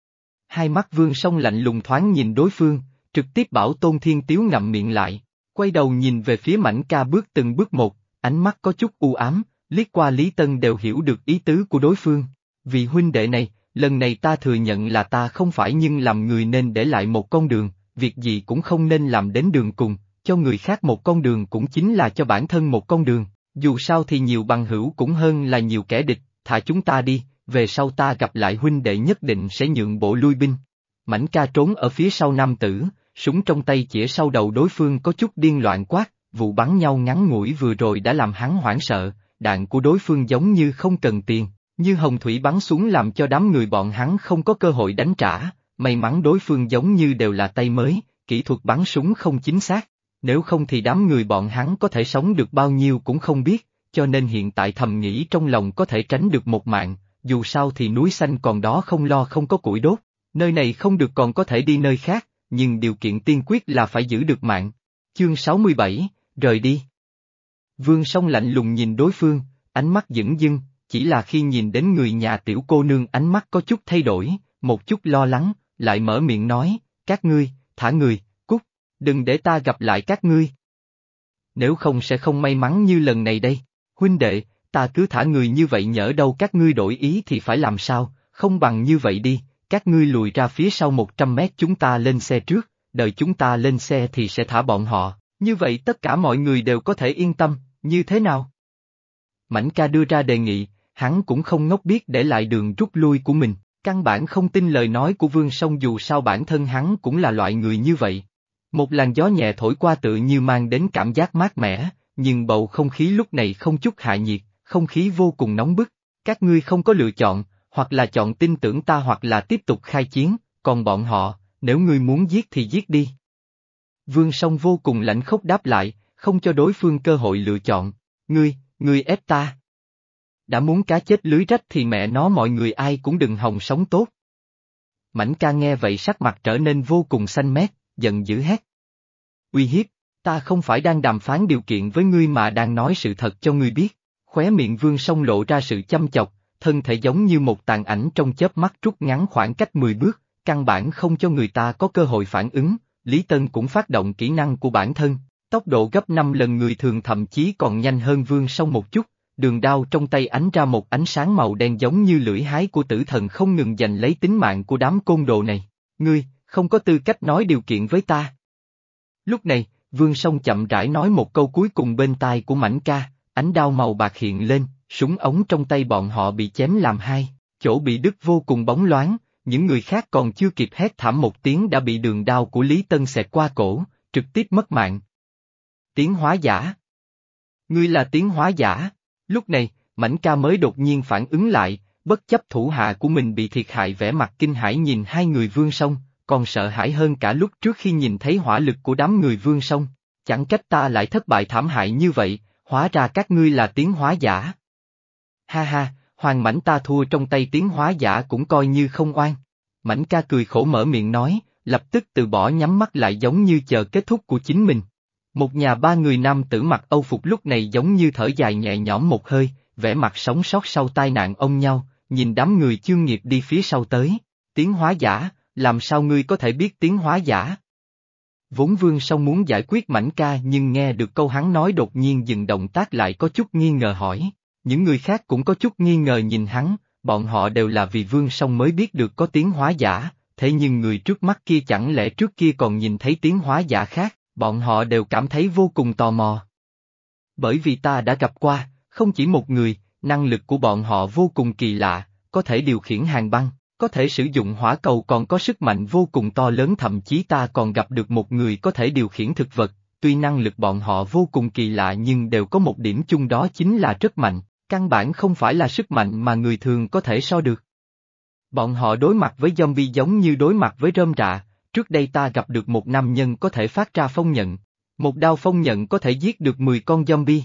Hai mắt Vương Song lạnh lùng thoáng nhìn đối phương, trực tiếp bảo Tôn Thiên Tiếu ngậm miệng lại, quay đầu nhìn về phía Mảnh Ca bước từng bước một, ánh mắt có chút u ám, liếc qua Lý Tân đều hiểu được ý tứ của đối phương. Vì huynh đệ này, lần này ta thừa nhận là ta không phải nhưng làm người nên để lại một con đường, việc gì cũng không nên làm đến đường cùng, cho người khác một con đường cũng chính là cho bản thân một con đường, dù sao thì nhiều bằng hữu cũng hơn là nhiều kẻ địch, thả chúng ta đi, về sau ta gặp lại huynh đệ nhất định sẽ nhượng bộ lui binh. Mảnh Ca trốn ở phía sau nam tử, súng trong tay chĩa sau đầu đối phương có chút điên loạn quát, vụ bắn nhau ngắn ngủi vừa rồi đã làm hắn hoảng sợ, đạn của đối phương giống như không cần tiền, như hồng thủy bắn xuống làm cho đám người bọn hắn không có cơ hội đánh trả, may mắn đối phương giống như đều là tay mới, kỹ thuật bắn súng không chính xác, nếu không thì đám người bọn hắn có thể sống được bao nhiêu cũng không biết, cho nên hiện tại thầm nghĩ trong lòng có thể tránh được một mạng, dù sao thì núi xanh còn đó không lo không có củi đốt, nơi này không được còn có thể đi nơi khác, nhưng điều kiện tiên quyết là phải giữ được mạng. Chương sáu mươi bảy, rời đi. Vương Song lạnh lùng nhìn đối phương, ánh mắt dửng dưng, chỉ là khi nhìn đến người nhà tiểu cô nương ánh mắt có chút thay đổi, một chút lo lắng, lại mở miệng nói, các ngươi, thả người, cút, đừng để ta gặp lại các ngươi. Nếu không sẽ không may mắn như lần này đây, huynh đệ, ta cứ thả người như vậy nhỡ đâu các ngươi đổi ý thì phải làm sao, không bằng như vậy đi, các ngươi lùi ra phía sau một trăm mét chúng ta lên xe trước, đợi chúng ta lên xe thì sẽ thả bọn họ, như vậy tất cả mọi người đều có thể yên tâm, như thế nào? Mảnh Ca đưa ra đề nghị, hắn cũng không ngốc biết để lại đường rút lui của mình, căn bản không tin lời nói của Vương Song dù sao bản thân hắn cũng là loại người như vậy. Một làn gió nhẹ thổi qua tự như mang đến cảm giác mát mẻ, nhưng bầu không khí lúc này không chút hạ nhiệt, không khí vô cùng nóng bức, các ngươi không có lựa chọn, hoặc là chọn tin tưởng ta hoặc là tiếp tục khai chiến, còn bọn họ, nếu ngươi muốn giết thì giết đi. Vương Song vô cùng lãnh khốc đáp lại, không cho đối phương cơ hội lựa chọn, ngươi, ngươi ép ta. Đã muốn cá chết lưới rách thì mẹ nó mọi người ai cũng đừng hòng sống tốt. Mảnh Ca nghe vậy sắc mặt trở nên vô cùng xanh mét, giận dữ hét. Uy hiếp, ta không phải đang đàm phán điều kiện với ngươi mà đang nói sự thật cho ngươi biết, khóe miệng Vương Song lộ ra sự chăm chọc, thân thể giống như một tàn ảnh trong chớp mắt rút ngắn khoảng cách mười bước, căn bản không cho người ta có cơ hội phản ứng, Lý Tân cũng phát động kỹ năng của bản thân, tốc độ gấp năm lần người thường thậm chí còn nhanh hơn Vương Song một chút, đường đao trong tay ánh ra một ánh sáng màu đen giống như lưỡi hái của tử thần không ngừng giành lấy tính mạng của đám côn đồ này, ngươi, không có tư cách nói điều kiện với ta. Lúc này, Vương Song chậm rãi nói một câu cuối cùng bên tai của Mảnh Ca, ánh đao màu bạc hiện lên, súng ống trong tay bọn họ bị chém làm hai, chỗ bị đứt vô cùng bóng loáng, những người khác còn chưa kịp hét thảm một tiếng đã bị đường đao của Lý Tân xẹt qua cổ, trực tiếp mất mạng. Tiến hóa giả. Ngươi là tiến hóa giả. Lúc này, Mảnh Ca mới đột nhiên phản ứng lại, bất chấp thủ hạ của mình bị thiệt hại vẻ mặt kinh hãi nhìn hai người Vương Song, còn sợ hãi hơn cả lúc trước khi nhìn thấy hỏa lực của đám người Vương Song. Chẳng trách ta lại thất bại thảm hại như vậy, hóa ra các ngươi là tiến hóa giả. Ha ha, Hoàng Mãnh ta thua trong tay tiến hóa giả cũng coi như không oan. Mãnh ca cười khổ mở miệng nói, lập tức từ bỏ nhắm mắt lại giống như chờ kết thúc của chính mình. Một nhà ba người nam tử mặc Âu phục lúc này giống như thở dài nhẹ nhõm một hơi, vẻ mặt sống sót sau tai nạn ôm nhau, nhìn đám người chương nghiệp đi phía sau tới. Tiến hóa giả, làm sao ngươi có thể biết tiến hóa giả? Vốn Vương Song muốn giải quyết Mãnh ca nhưng nghe được câu hắn nói đột nhiên dừng động tác lại có chút nghi ngờ hỏi. Những người khác cũng có chút nghi ngờ nhìn hắn, bọn họ đều là vì Vương Song mới biết được có tiến hóa giả, thế nhưng người trước mắt kia chẳng lẽ trước kia còn nhìn thấy tiến hóa giả khác, bọn họ đều cảm thấy vô cùng tò mò. Bởi vì ta đã gặp qua, không chỉ một người, năng lực của bọn họ vô cùng kỳ lạ, có thể điều khiển hàng băng, có thể sử dụng hỏa cầu còn có sức mạnh vô cùng to lớn, thậm chí ta còn gặp được một người có thể điều khiển thực vật, tuy năng lực bọn họ vô cùng kỳ lạ nhưng đều có một điểm chung đó chính là rất mạnh, căn bản không phải là sức mạnh mà người thường có thể so được. Bọn họ đối mặt với zombie giống như đối mặt với rơm rạ, trước đây ta gặp được một nam nhân có thể phát ra phong nhận, một đao phong nhận có thể giết được mười con zombie.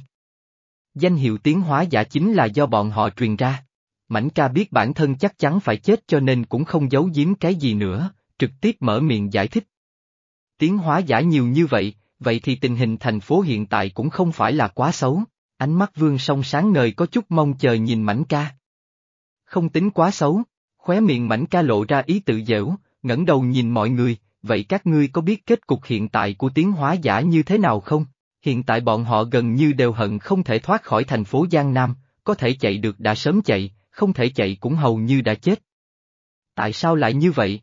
Danh hiệu tiến hóa giả chính là do bọn họ truyền ra. Mãnh ca biết bản thân chắc chắn phải chết cho nên cũng không giấu giếm cái gì nữa, trực tiếp mở miệng giải thích. Tiến hóa giả nhiều như vậy, vậy thì tình hình thành phố hiện tại cũng không phải là quá xấu, ánh mắt Vương Song sáng ngời có chút mong chờ nhìn Mãnh ca. Không tính quá xấu, khóe miệng Mãnh ca lộ ra ý tự giễu, ngẩng đầu nhìn mọi người, vậy các ngươi có biết kết cục hiện tại của tiến hóa giả như thế nào không? Hiện tại bọn họ gần như đều hận không thể thoát khỏi thành phố Giang Nam, có thể chạy được đã sớm chạy, không thể chạy cũng hầu như đã chết. Tại sao lại như vậy?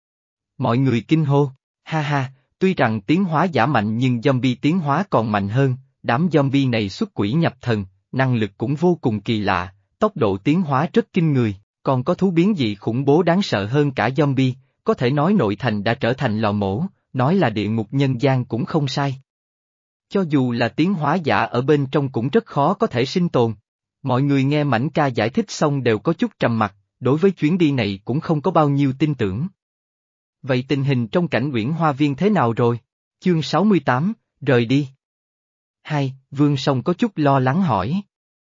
Mọi người kinh hô, ha ha, tuy rằng tiến hóa giả mạnh nhưng zombie tiến hóa còn mạnh hơn, đám zombie này xuất quỷ nhập thần, năng lực cũng vô cùng kỳ lạ, tốc độ tiến hóa rất kinh người, còn có thú biến dị khủng bố đáng sợ hơn cả zombie, có thể nói nội thành đã trở thành lò mổ, nói là địa ngục nhân gian cũng không sai. Cho dù là tiến hóa giả ở bên trong cũng rất khó có thể sinh tồn. Mọi người nghe Mãnh ca giải thích xong đều có chút trầm mặc, đối với chuyến đi này cũng không có bao nhiêu tin tưởng. Vậy tình hình trong cảnh Uyển Hoa Viên thế nào rồi? Chương sáu mươi tám, rời đi. Hai, Vương Song có chút lo lắng hỏi.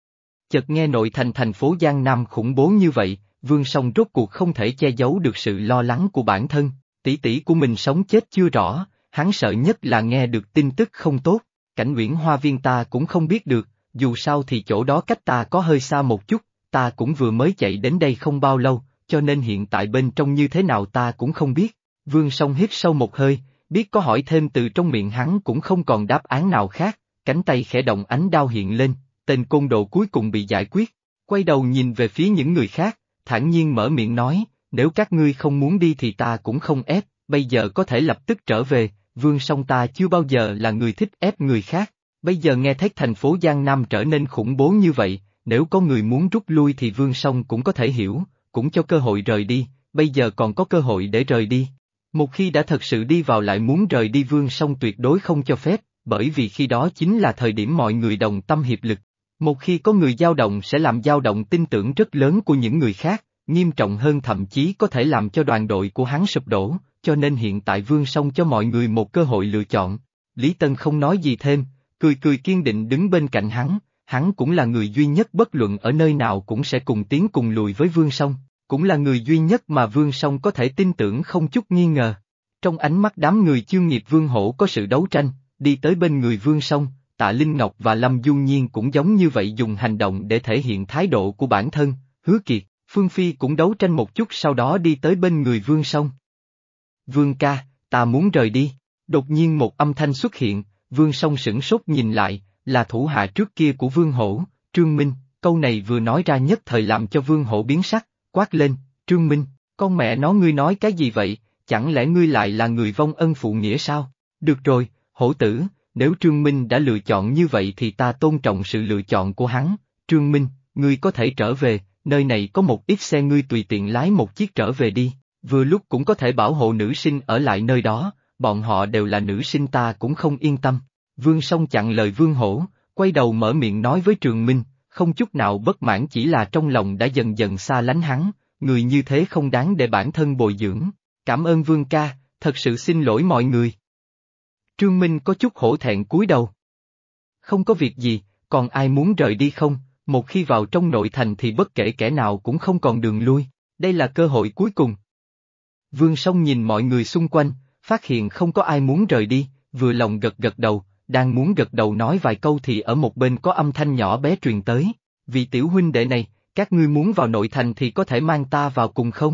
Chợt nghe nội thành thành phố Giang Nam khủng bố như vậy, Vương Song rốt cuộc không thể che giấu được sự lo lắng của bản thân, tỷ tỷ của mình sống chết chưa rõ, hắn sợ nhất là nghe được tin tức không tốt, cảnh Uyển Hoa Viên ta cũng không biết được, dù sao thì chỗ đó cách ta có hơi xa một chút, ta cũng vừa mới chạy đến đây không bao lâu, cho nên hiện tại bên trong như thế nào ta cũng không biết. Vương Song hít sâu một hơi, biết có hỏi thêm từ trong miệng hắn cũng không còn đáp án nào khác, cánh tay khẽ động ánh đao hiện lên, tên côn đồ cuối cùng bị giải quyết, quay đầu nhìn về phía những người khác, thản nhiên mở miệng nói, nếu các ngươi không muốn đi thì ta cũng không ép, bây giờ có thể lập tức trở về, Vương Song ta chưa bao giờ là người thích ép người khác, bây giờ nghe thấy thành phố Giang Nam trở nên khủng bố như vậy, nếu có người muốn rút lui thì Vương Song cũng có thể hiểu, cũng cho cơ hội rời đi, bây giờ còn có cơ hội để rời đi. Một khi đã thật sự đi vào lại muốn rời đi Vương Song tuyệt đối không cho phép, bởi vì khi đó chính là thời điểm mọi người đồng tâm hiệp lực. Một khi có người dao động sẽ làm dao động tin tưởng rất lớn của những người khác, nghiêm trọng hơn thậm chí có thể làm cho đoàn đội của hắn sụp đổ, cho nên hiện tại Vương Song cho mọi người một cơ hội lựa chọn. Lý Tân không nói gì thêm, cười cười kiên định đứng bên cạnh hắn, hắn cũng là người duy nhất bất luận ở nơi nào cũng sẽ cùng tiến cùng lùi với Vương Song, cũng là người duy nhất mà Vương Song có thể tin tưởng không chút nghi ngờ. Trong ánh mắt đám người chương nghiệp Vương Hổ có sự đấu tranh, đi tới bên người Vương Song, Tạ Linh Ngọc và Lâm Du Nhiên cũng giống như vậy dùng hành động để thể hiện thái độ của bản thân, Hứa Kiệt, Phương Phi cũng đấu tranh một chút sau đó đi tới bên người Vương Song. Vương ca, ta muốn rời đi, đột nhiên một âm thanh xuất hiện, Vương Song sửng sốt nhìn lại, là thủ hạ trước kia của Vương Hổ, Trương Minh, câu này vừa nói ra nhất thời làm cho Vương Hổ biến sắc, quát lên, Trương Minh, con mẹ nó ngươi nói cái gì vậy, chẳng lẽ ngươi lại là người vong ân phụ nghĩa sao? Được rồi, Hổ tử, nếu Trương Minh đã lựa chọn như vậy thì ta tôn trọng sự lựa chọn của hắn, Trương Minh, ngươi có thể trở về, nơi này có một ít xe ngươi tùy tiện lái một chiếc trở về đi, vừa lúc cũng có thể bảo hộ nữ sinh ở lại nơi đó, bọn họ đều là nữ sinh ta cũng không yên tâm. Vương Song chặn lời Vương Hổ, quay đầu mở miệng nói với Trường Minh, không chút nào bất mãn chỉ là trong lòng đã dần dần xa lánh hắn, người như thế không đáng để bản thân bồi dưỡng, cảm ơn Vương ca, thật sự xin lỗi mọi người. Trương Minh có chút hổ thẹn cúi đầu. Không có việc gì, còn ai muốn rời đi không? một khi vào trong nội thành thì bất kể kẻ nào cũng không còn đường lui, đây là cơ hội cuối cùng. Vương Song nhìn mọi người xung quanh, phát hiện không có ai muốn rời đi, vừa lòng gật gật đầu, đang muốn gật đầu nói vài câu thì ở một bên có âm thanh nhỏ bé truyền tới, vì tiểu huynh đệ này, các ngươi muốn vào nội thành thì có thể mang ta vào cùng không?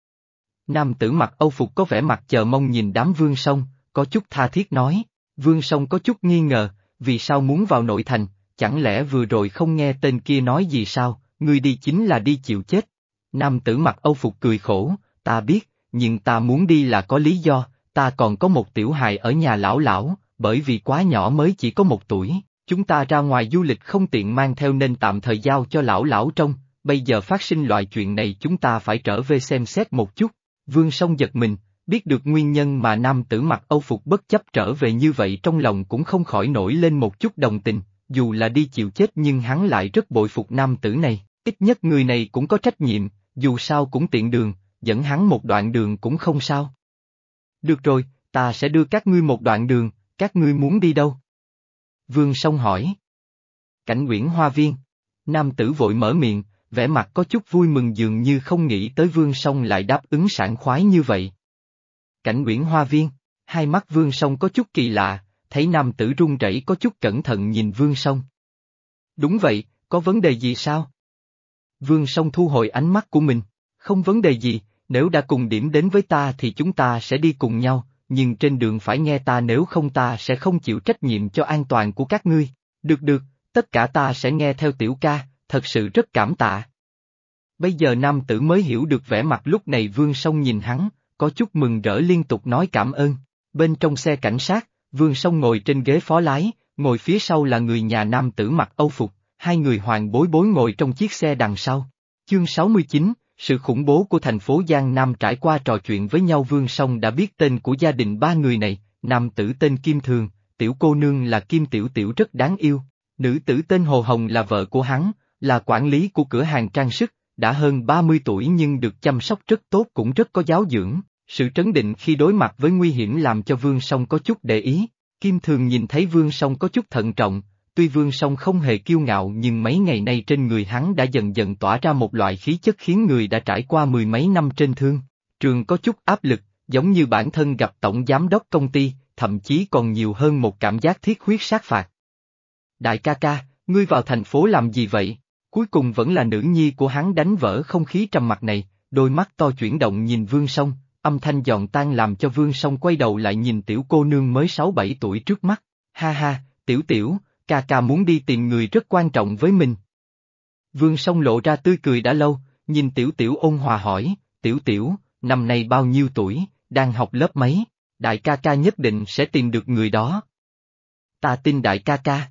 Nam tử mặc Âu phục có vẻ mặt chờ mong nhìn đám Vương Song, có chút tha thiết nói, Vương Song có chút nghi ngờ, vì sao muốn vào nội thành, chẳng lẽ vừa rồi không nghe tên kia nói gì sao, ngươi đi chính là đi chịu chết. Nam tử mặc Âu phục cười khổ, ta biết, nhưng ta muốn đi là có lý do, ta còn có một tiểu hài ở nhà lão lão, bởi vì quá nhỏ mới chỉ có một tuổi, chúng ta ra ngoài du lịch không tiện mang theo nên tạm thời giao cho lão lão trông, bây giờ phát sinh loại chuyện này chúng ta phải trở về xem xét một chút. Vương Song giật mình, biết được nguyên nhân mà nam tử mặc Âu phục bất chấp trở về như vậy trong lòng cũng không khỏi nổi lên một chút đồng tình, dù là đi chịu chết nhưng hắn lại rất bội phục nam tử này, ít nhất người này cũng có trách nhiệm, dù sao cũng tiện đường, dẫn hắn một đoạn đường cũng không sao. Được rồi, ta sẽ đưa các ngươi một đoạn đường, các ngươi muốn đi đâu? Vương Song hỏi. Cảnh Uyển Hoa Viên. Nam tử vội mở miệng, vẻ mặt có chút vui mừng dường như không nghĩ tới Vương Song lại đáp ứng sảng khoái như vậy. Cảnh Uyển Hoa Viên, hai mắt Vương Song có chút kỳ lạ, thấy nam tử run rẩy có chút cẩn thận nhìn Vương Song. Đúng vậy, có vấn đề gì sao? Vương Song thu hồi ánh mắt của mình, không vấn đề gì, nếu đã cùng điểm đến với ta thì chúng ta sẽ đi cùng nhau, nhưng trên đường phải nghe ta nếu không ta sẽ không chịu trách nhiệm cho an toàn của các ngươi. Được được, tất cả ta sẽ nghe theo tiểu ca, thật sự rất cảm tạ. Bây giờ nam tử mới hiểu được vẻ mặt lúc này Vương Song nhìn hắn, có chút mừng rỡ liên tục nói cảm ơn. Bên trong xe cảnh sát, Vương Song ngồi trên ghế phó lái, ngồi phía sau là người nhà nam tử mặc Âu phục, hai người hoàng bối bối ngồi trong chiếc xe đằng sau. Chương sáu mươi chín, sự khủng bố của thành phố Giang Nam. Trải qua trò chuyện với nhau Vương Song đã biết tên của gia đình ba người này, nam tử tên Kim Thường, tiểu cô nương là Kim Tiểu Tiểu rất đáng yêu, nữ tử tên Hồ Hồng là vợ của hắn, là quản lý của cửa hàng trang sức, đã hơn ba mươi tuổi nhưng được chăm sóc rất tốt cũng rất có giáo dưỡng, sự trấn định khi đối mặt với nguy hiểm làm cho Vương Song có chút để ý. Kim Thường nhìn thấy Vương Song có chút thận trọng, tuy Vương Song không hề kiêu ngạo nhưng mấy ngày nay trên người hắn đã dần dần tỏa ra một loại khí chất khiến người đã trải qua mười mấy năm trên thương trường có chút áp lực, giống như bản thân gặp tổng giám đốc công ty, thậm chí còn nhiều hơn một cảm giác thiết huyết sát phạt. Đại ca ca, ngươi vào thành phố làm gì vậy? Cuối cùng vẫn là nữ nhi của hắn đánh vỡ không khí trầm mặc này, đôi mắt to chuyển động nhìn Vương Song, âm thanh giòn tan làm cho Vương Song quay đầu lại nhìn tiểu cô nương mới sáu bảy tuổi trước mắt. Ha ha, Tiểu Tiểu, ca ca muốn đi tìm người rất quan trọng với mình. Vương Song lộ ra tươi cười đã lâu, nhìn Tiểu Tiểu ôn hòa hỏi, Tiểu Tiểu, năm nay bao nhiêu tuổi, đang học lớp mấy? Đại ca ca nhất định sẽ tìm được người đó. Ta tin đại ca ca.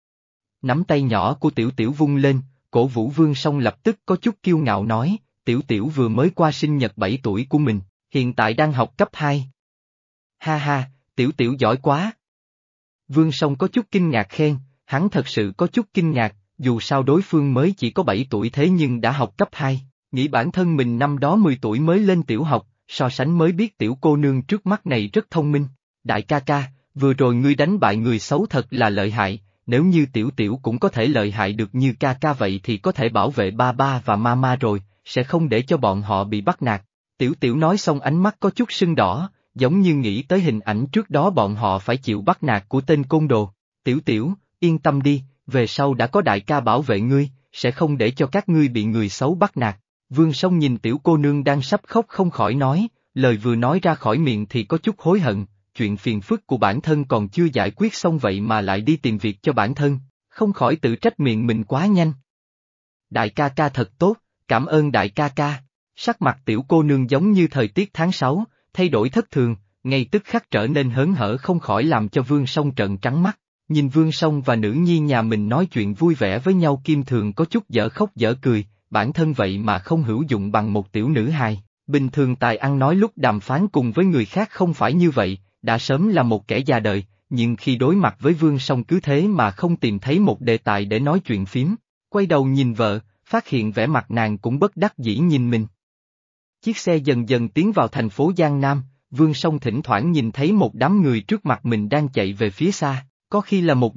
Nắm tay nhỏ của Tiểu Tiểu vung lên, cổ vũ Vương Song lập tức có chút kiêu ngạo nói, Tiểu Tiểu vừa mới qua sinh nhật bảy tuổi của mình, hiện tại đang học cấp hai. Ha ha, Tiểu Tiểu giỏi quá. Vương Song có chút kinh ngạc khen, hắn thật sự có chút kinh ngạc, dù sao đối phương mới chỉ có bảy tuổi thế nhưng đã học cấp hai, nghĩ bản thân mình năm đó mười tuổi mới lên tiểu học, so sánh mới biết tiểu cô nương trước mắt này rất thông minh. Đại ca ca, vừa rồi ngươi đánh bại người xấu thật là lợi hại, nếu như Tiểu Tiểu cũng có thể lợi hại được như ca ca vậy thì có thể bảo vệ ba ba và mama rồi, sẽ không để cho bọn họ bị bắt nạt. Tiểu Tiểu nói xong ánh mắt có chút sưng đỏ, giống như nghĩ tới hình ảnh trước đó bọn họ phải chịu bắt nạt của tên côn đồ. Tiểu Tiểu, yên tâm đi, về sau đã có đại ca bảo vệ ngươi, sẽ không để cho các ngươi bị người xấu bắt nạt. Vương Song nhìn tiểu cô nương đang sắp khóc không khỏi nói, lời vừa nói ra khỏi miệng thì có chút hối hận, chuyện phiền phức của bản thân còn chưa giải quyết xong vậy mà lại đi tìm việc cho bản thân, không khỏi tự trách miệng mình quá nhanh. Đại ca ca thật tốt, cảm ơn đại ca ca. Sắc mặt tiểu cô nương giống như thời tiết tháng sáu, thay đổi thất thường, ngay tức khắc trở nên hớn hở không khỏi làm cho Vương Song trợn trắng mắt. Nhìn Vương Song và nữ nhi nhà mình nói chuyện vui vẻ với nhau Kim Thường có chút dở khóc dở cười, bản thân vậy mà không hữu dụng bằng một tiểu nữ hài. Bình thường tài ăn nói lúc đàm phán cùng với người khác không phải như vậy, đã sớm là một kẻ già đời, nhưng khi đối mặt với Vương Song cứ thế mà không tìm thấy một đề tài để nói chuyện phím. Quay đầu nhìn vợ, phát hiện vẻ mặt nàng cũng bất đắc dĩ nhìn mình. Chiếc xe dần dần tiến vào thành phố Giang Nam, Vương Song thỉnh thoảng nhìn thấy một đám người trước mặt mình đang chạy về phía xa, có khi là một người,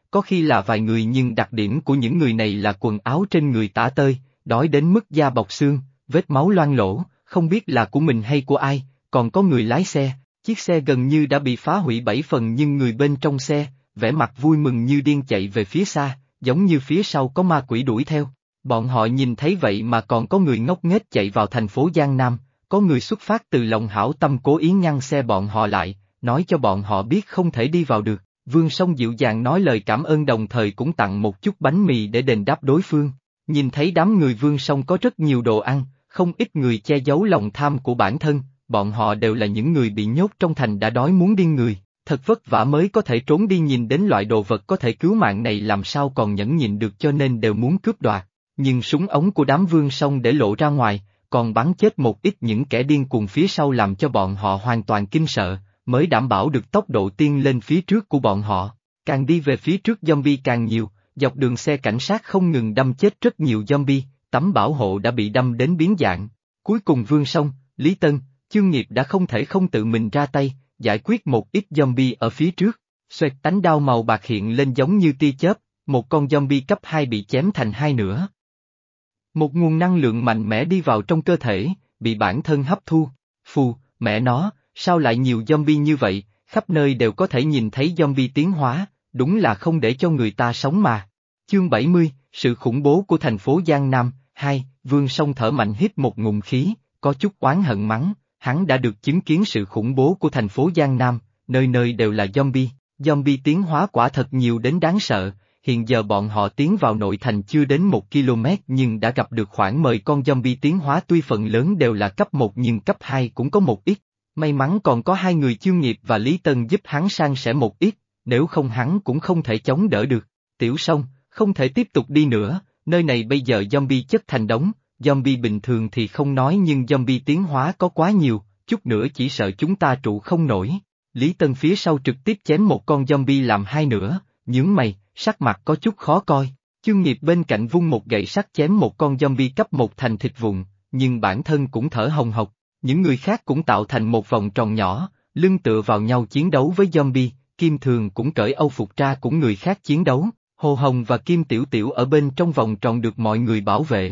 có khi là vài người nhưng đặc điểm của những người này là quần áo trên người tả tơi, đói đến mức da bọc xương, vết máu loang lỗ, không biết là của mình hay của ai, còn có người lái xe, chiếc xe gần như đã bị phá hủy bảy phần nhưng người bên trong xe, vẻ mặt vui mừng như điên chạy về phía xa, giống như phía sau có ma quỷ đuổi theo. Bọn họ nhìn thấy vậy mà còn có người ngốc nghếch chạy vào thành phố Giang Nam, có người xuất phát từ lòng hảo tâm cố ý ngăn xe bọn họ lại, nói cho bọn họ biết không thể đi vào được. Vương Song dịu dàng nói lời cảm ơn đồng thời cũng tặng một chút bánh mì để đền đáp đối phương. Nhìn thấy đám người Vương Song có rất nhiều đồ ăn, không ít người che giấu lòng tham của bản thân, bọn họ đều là những người bị nhốt trong thành đã đói muốn điên người, thật vất vả mới có thể trốn đi, nhìn đến loại đồ vật có thể cứu mạng này làm sao còn nhẫn nhịn được, cho nên đều muốn cướp đoạt. Nhưng súng ống của đám Vương Song để lộ ra ngoài, còn bắn chết một ít những kẻ điên cuồng phía sau làm cho bọn họ hoàn toàn kinh sợ, mới đảm bảo được tốc độ tiến lên phía trước của bọn họ. Càng đi về phía trước zombie càng nhiều, dọc đường xe cảnh sát không ngừng đâm chết rất nhiều zombie, tấm bảo hộ đã bị đâm đến biến dạng. Cuối cùng Vương Song, Lý Tân, Chương Nghiệp đã không thể không tự mình ra tay, giải quyết một ít zombie ở phía trước. Xoẹt, tánh đao màu bạc hiện lên giống như tia chớp, một con zombie cấp hai bị chém thành hai nửa. Một nguồn năng lượng mạnh mẽ đi vào trong cơ thể, bị bản thân hấp thu. Phù, mẹ nó, sao lại nhiều zombie như vậy, khắp nơi đều có thể nhìn thấy zombie tiến hóa, đúng là không để cho người ta sống mà. Chương bảy mươi, sự khủng bố của thành phố Giang Nam. Hai, Vương Song thở mạnh hít một ngụm khí, có chút oán hận mắng, hắn đã được chứng kiến sự khủng bố của thành phố Giang Nam, nơi nơi đều là zombie, zombie tiến hóa quả thật nhiều đến đáng sợ. Hiện giờ bọn họ tiến vào nội thành chưa đến một ki lô mét nhưng đã gặp được khoảng mười con zombie tiến hóa, tuy phần lớn đều là cấp một nhưng cấp hai cũng có một ít. May mắn còn có hai người Chương Nghiệp và Lý Tân giúp hắn san sẻ một ít, nếu không hắn cũng không thể chống đỡ được. Tiểu Song, không thể tiếp tục đi nữa, nơi này bây giờ zombie chất thành đống, zombie bình thường thì không nói nhưng zombie tiến hóa có quá nhiều, chút nữa chỉ sợ chúng ta trụ không nổi. Lý Tân phía sau trực tiếp chém một con zombie làm hai nửa, nhướng mày, sắc mặt có chút khó coi. Chương Nghiệp bên cạnh vung một gậy sắt chém một con zombie cấp một thành thịt vụn, nhưng bản thân cũng thở hồng hộc. Những người khác cũng tạo thành một vòng tròn nhỏ, lưng tựa vào nhau chiến đấu với zombie, Kim Thường cũng cởi âu phục ra cũng người khác chiến đấu, Hồ Hồng và Kim Tiểu Tiểu ở bên trong vòng tròn được mọi người bảo vệ.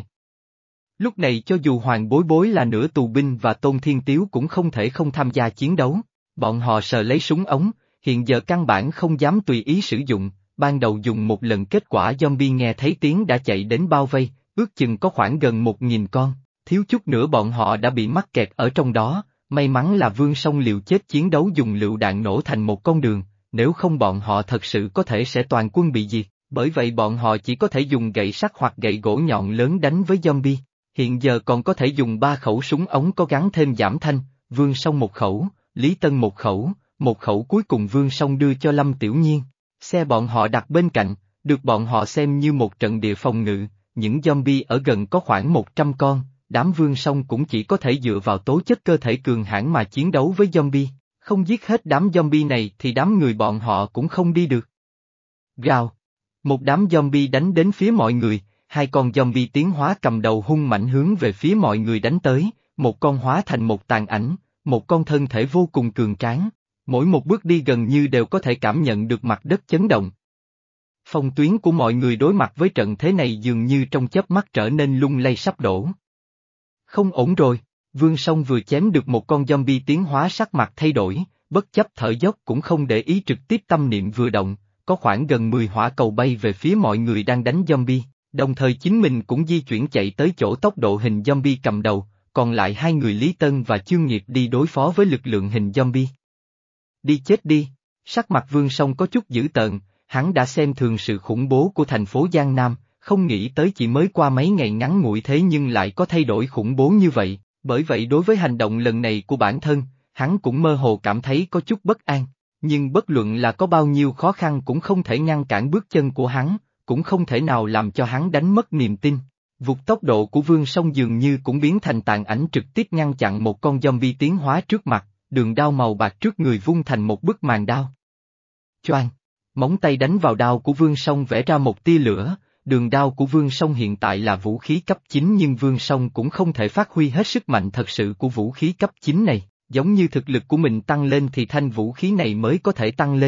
Lúc này cho dù Hoàng Bối Bối là nửa tù binh và Tôn Thiên Tiếu cũng không thể không tham gia chiến đấu, bọn họ sờ lấy súng ống, hiện giờ căn bản không dám tùy ý sử dụng, ban đầu dùng một lần kết quả zombie nghe thấy tiếng đã chạy đến bao vây, ước chừng có khoảng gần một nghìn con. Thiếu chút nữa bọn họ đã bị mắc kẹt ở trong đó, may mắn là Vương Song liều chết chiến đấu dùng lựu đạn nổ thành một con đường, nếu không bọn họ thật sự có thể sẽ toàn quân bị diệt, bởi vậy bọn họ chỉ có thể dùng gậy sắt hoặc gậy gỗ nhọn lớn đánh với zombie. Hiện giờ còn có thể dùng ba khẩu súng ống có gắn thêm giảm thanh, Vương Song một khẩu, Lý Tân một khẩu, một khẩu cuối cùng Vương Song đưa cho Lâm Tiểu Nhiên. Xe bọn họ đặt bên cạnh, được bọn họ xem như một trận địa phòng ngự, những zombie ở gần có khoảng một trăm con. Đám Vương Song cũng chỉ có thể dựa vào tố chất cơ thể cường hãn mà chiến đấu với zombie, không giết hết đám zombie này thì đám người bọn họ cũng không đi được. Gào! Một đám zombie đánh đến phía mọi người, hai con zombie tiến hóa cầm đầu hung mạnh hướng về phía mọi người đánh tới, một con hóa thành một tàn ảnh, một con thân thể vô cùng cường tráng, mỗi một bước đi gần như đều có thể cảm nhận được mặt đất chấn động. Phong tuyến của mọi người đối mặt với trận thế này dường như trong chớp mắt trở nên lung lay sắp đổ. Không ổn rồi, Vương Song vừa chém được một con zombie tiến hóa sắc mặt thay đổi, bất chấp thở dốc cũng không để ý trực tiếp tâm niệm vừa động, có khoảng gần mười hỏa cầu bay về phía mọi người đang đánh zombie, đồng thời chính mình cũng di chuyển chạy tới chỗ tốc độ hình zombie cầm đầu, còn lại hai người Lý Tân và Chương Nghiệp đi đối phó với lực lượng hình zombie. Đi chết đi, sắc mặt Vương Song có chút dữ tợn, hắn đã xem thường sự khủng bố của thành phố Giang Nam. Không nghĩ tới chỉ mới qua mấy ngày ngắn ngủi thế nhưng lại có thay đổi khủng bố như vậy, bởi vậy đối với hành động lần này của bản thân, hắn cũng mơ hồ cảm thấy có chút bất an, nhưng bất luận là có bao nhiêu khó khăn cũng không thể ngăn cản bước chân của hắn, cũng không thể nào làm cho hắn đánh mất niềm tin. Vụt tốc độ của Vương Song dường như cũng biến thành tàn ảnh trực tiếp ngăn chặn một con zombie tiến hóa trước mặt, đường đao màu bạc trước người vung thành một bức màn đao. Choang! Móng tay đánh vào đao của Vương Song vẽ ra một tia lửa. Đường đao của Vương Song hiện tại là vũ khí cấp chín nhưng Vương Song cũng không thể phát huy hết sức mạnh thật sự của vũ khí cấp chín này, giống như thực lực của mình tăng lên thì thanh vũ khí này mới có thể tăng lên.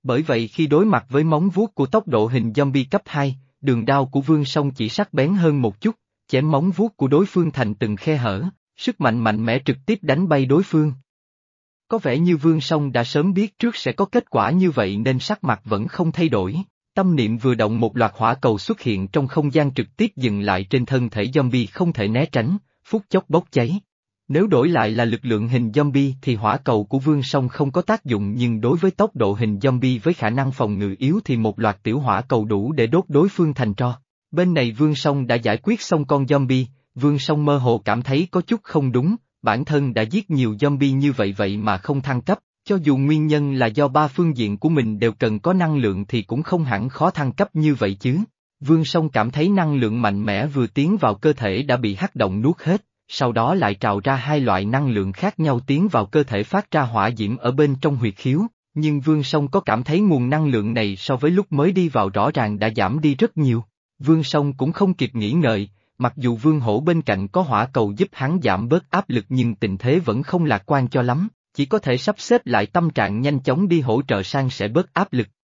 Bởi vậy khi đối mặt với móng vuốt của tốc độ hình zombie cấp hai, đường đao của Vương Song chỉ sắc bén hơn một chút, chém móng vuốt của đối phương thành từng khe hở, sức mạnh mạnh mẽ trực tiếp đánh bay đối phương. Có vẻ như Vương Song đã sớm biết trước sẽ có kết quả như vậy nên sắc mặt vẫn không thay đổi. Tâm niệm vừa động một loạt hỏa cầu xuất hiện trong không gian trực tiếp dừng lại trên thân thể zombie không thể né tránh, phút chốc bốc cháy. Nếu đổi lại là lực lượng hình zombie thì hỏa cầu của Vương Song không có tác dụng nhưng đối với tốc độ hình zombie với khả năng phòng ngự yếu thì một loạt tiểu hỏa cầu đủ để đốt đối phương thành tro. Bên này Vương Song đã giải quyết xong con zombie, Vương Song mơ hồ cảm thấy có chút không đúng, bản thân đã giết nhiều zombie như vậy vậy mà không thăng cấp. Cho dù nguyên nhân là do ba phương diện của mình đều cần có năng lượng thì cũng không hẳn khó thăng cấp như vậy chứ. Vương Song cảm thấy năng lượng mạnh mẽ vừa tiến vào cơ thể đã bị hắc động nuốt hết, sau đó lại trào ra hai loại năng lượng khác nhau tiến vào cơ thể phát ra hỏa diễm ở bên trong huyệt khiếu, nhưng Vương Song có cảm thấy nguồn năng lượng này so với lúc mới đi vào rõ ràng đã giảm đi rất nhiều. Vương Song cũng không kịp nghĩ ngợi, mặc dù Vương Hổ bên cạnh có hỏa cầu giúp hắn giảm bớt áp lực nhưng tình thế vẫn không lạc quan cho lắm. Chỉ có thể sắp xếp lại tâm trạng nhanh chóng đi hỗ trợ sang sẽ bớt áp lực.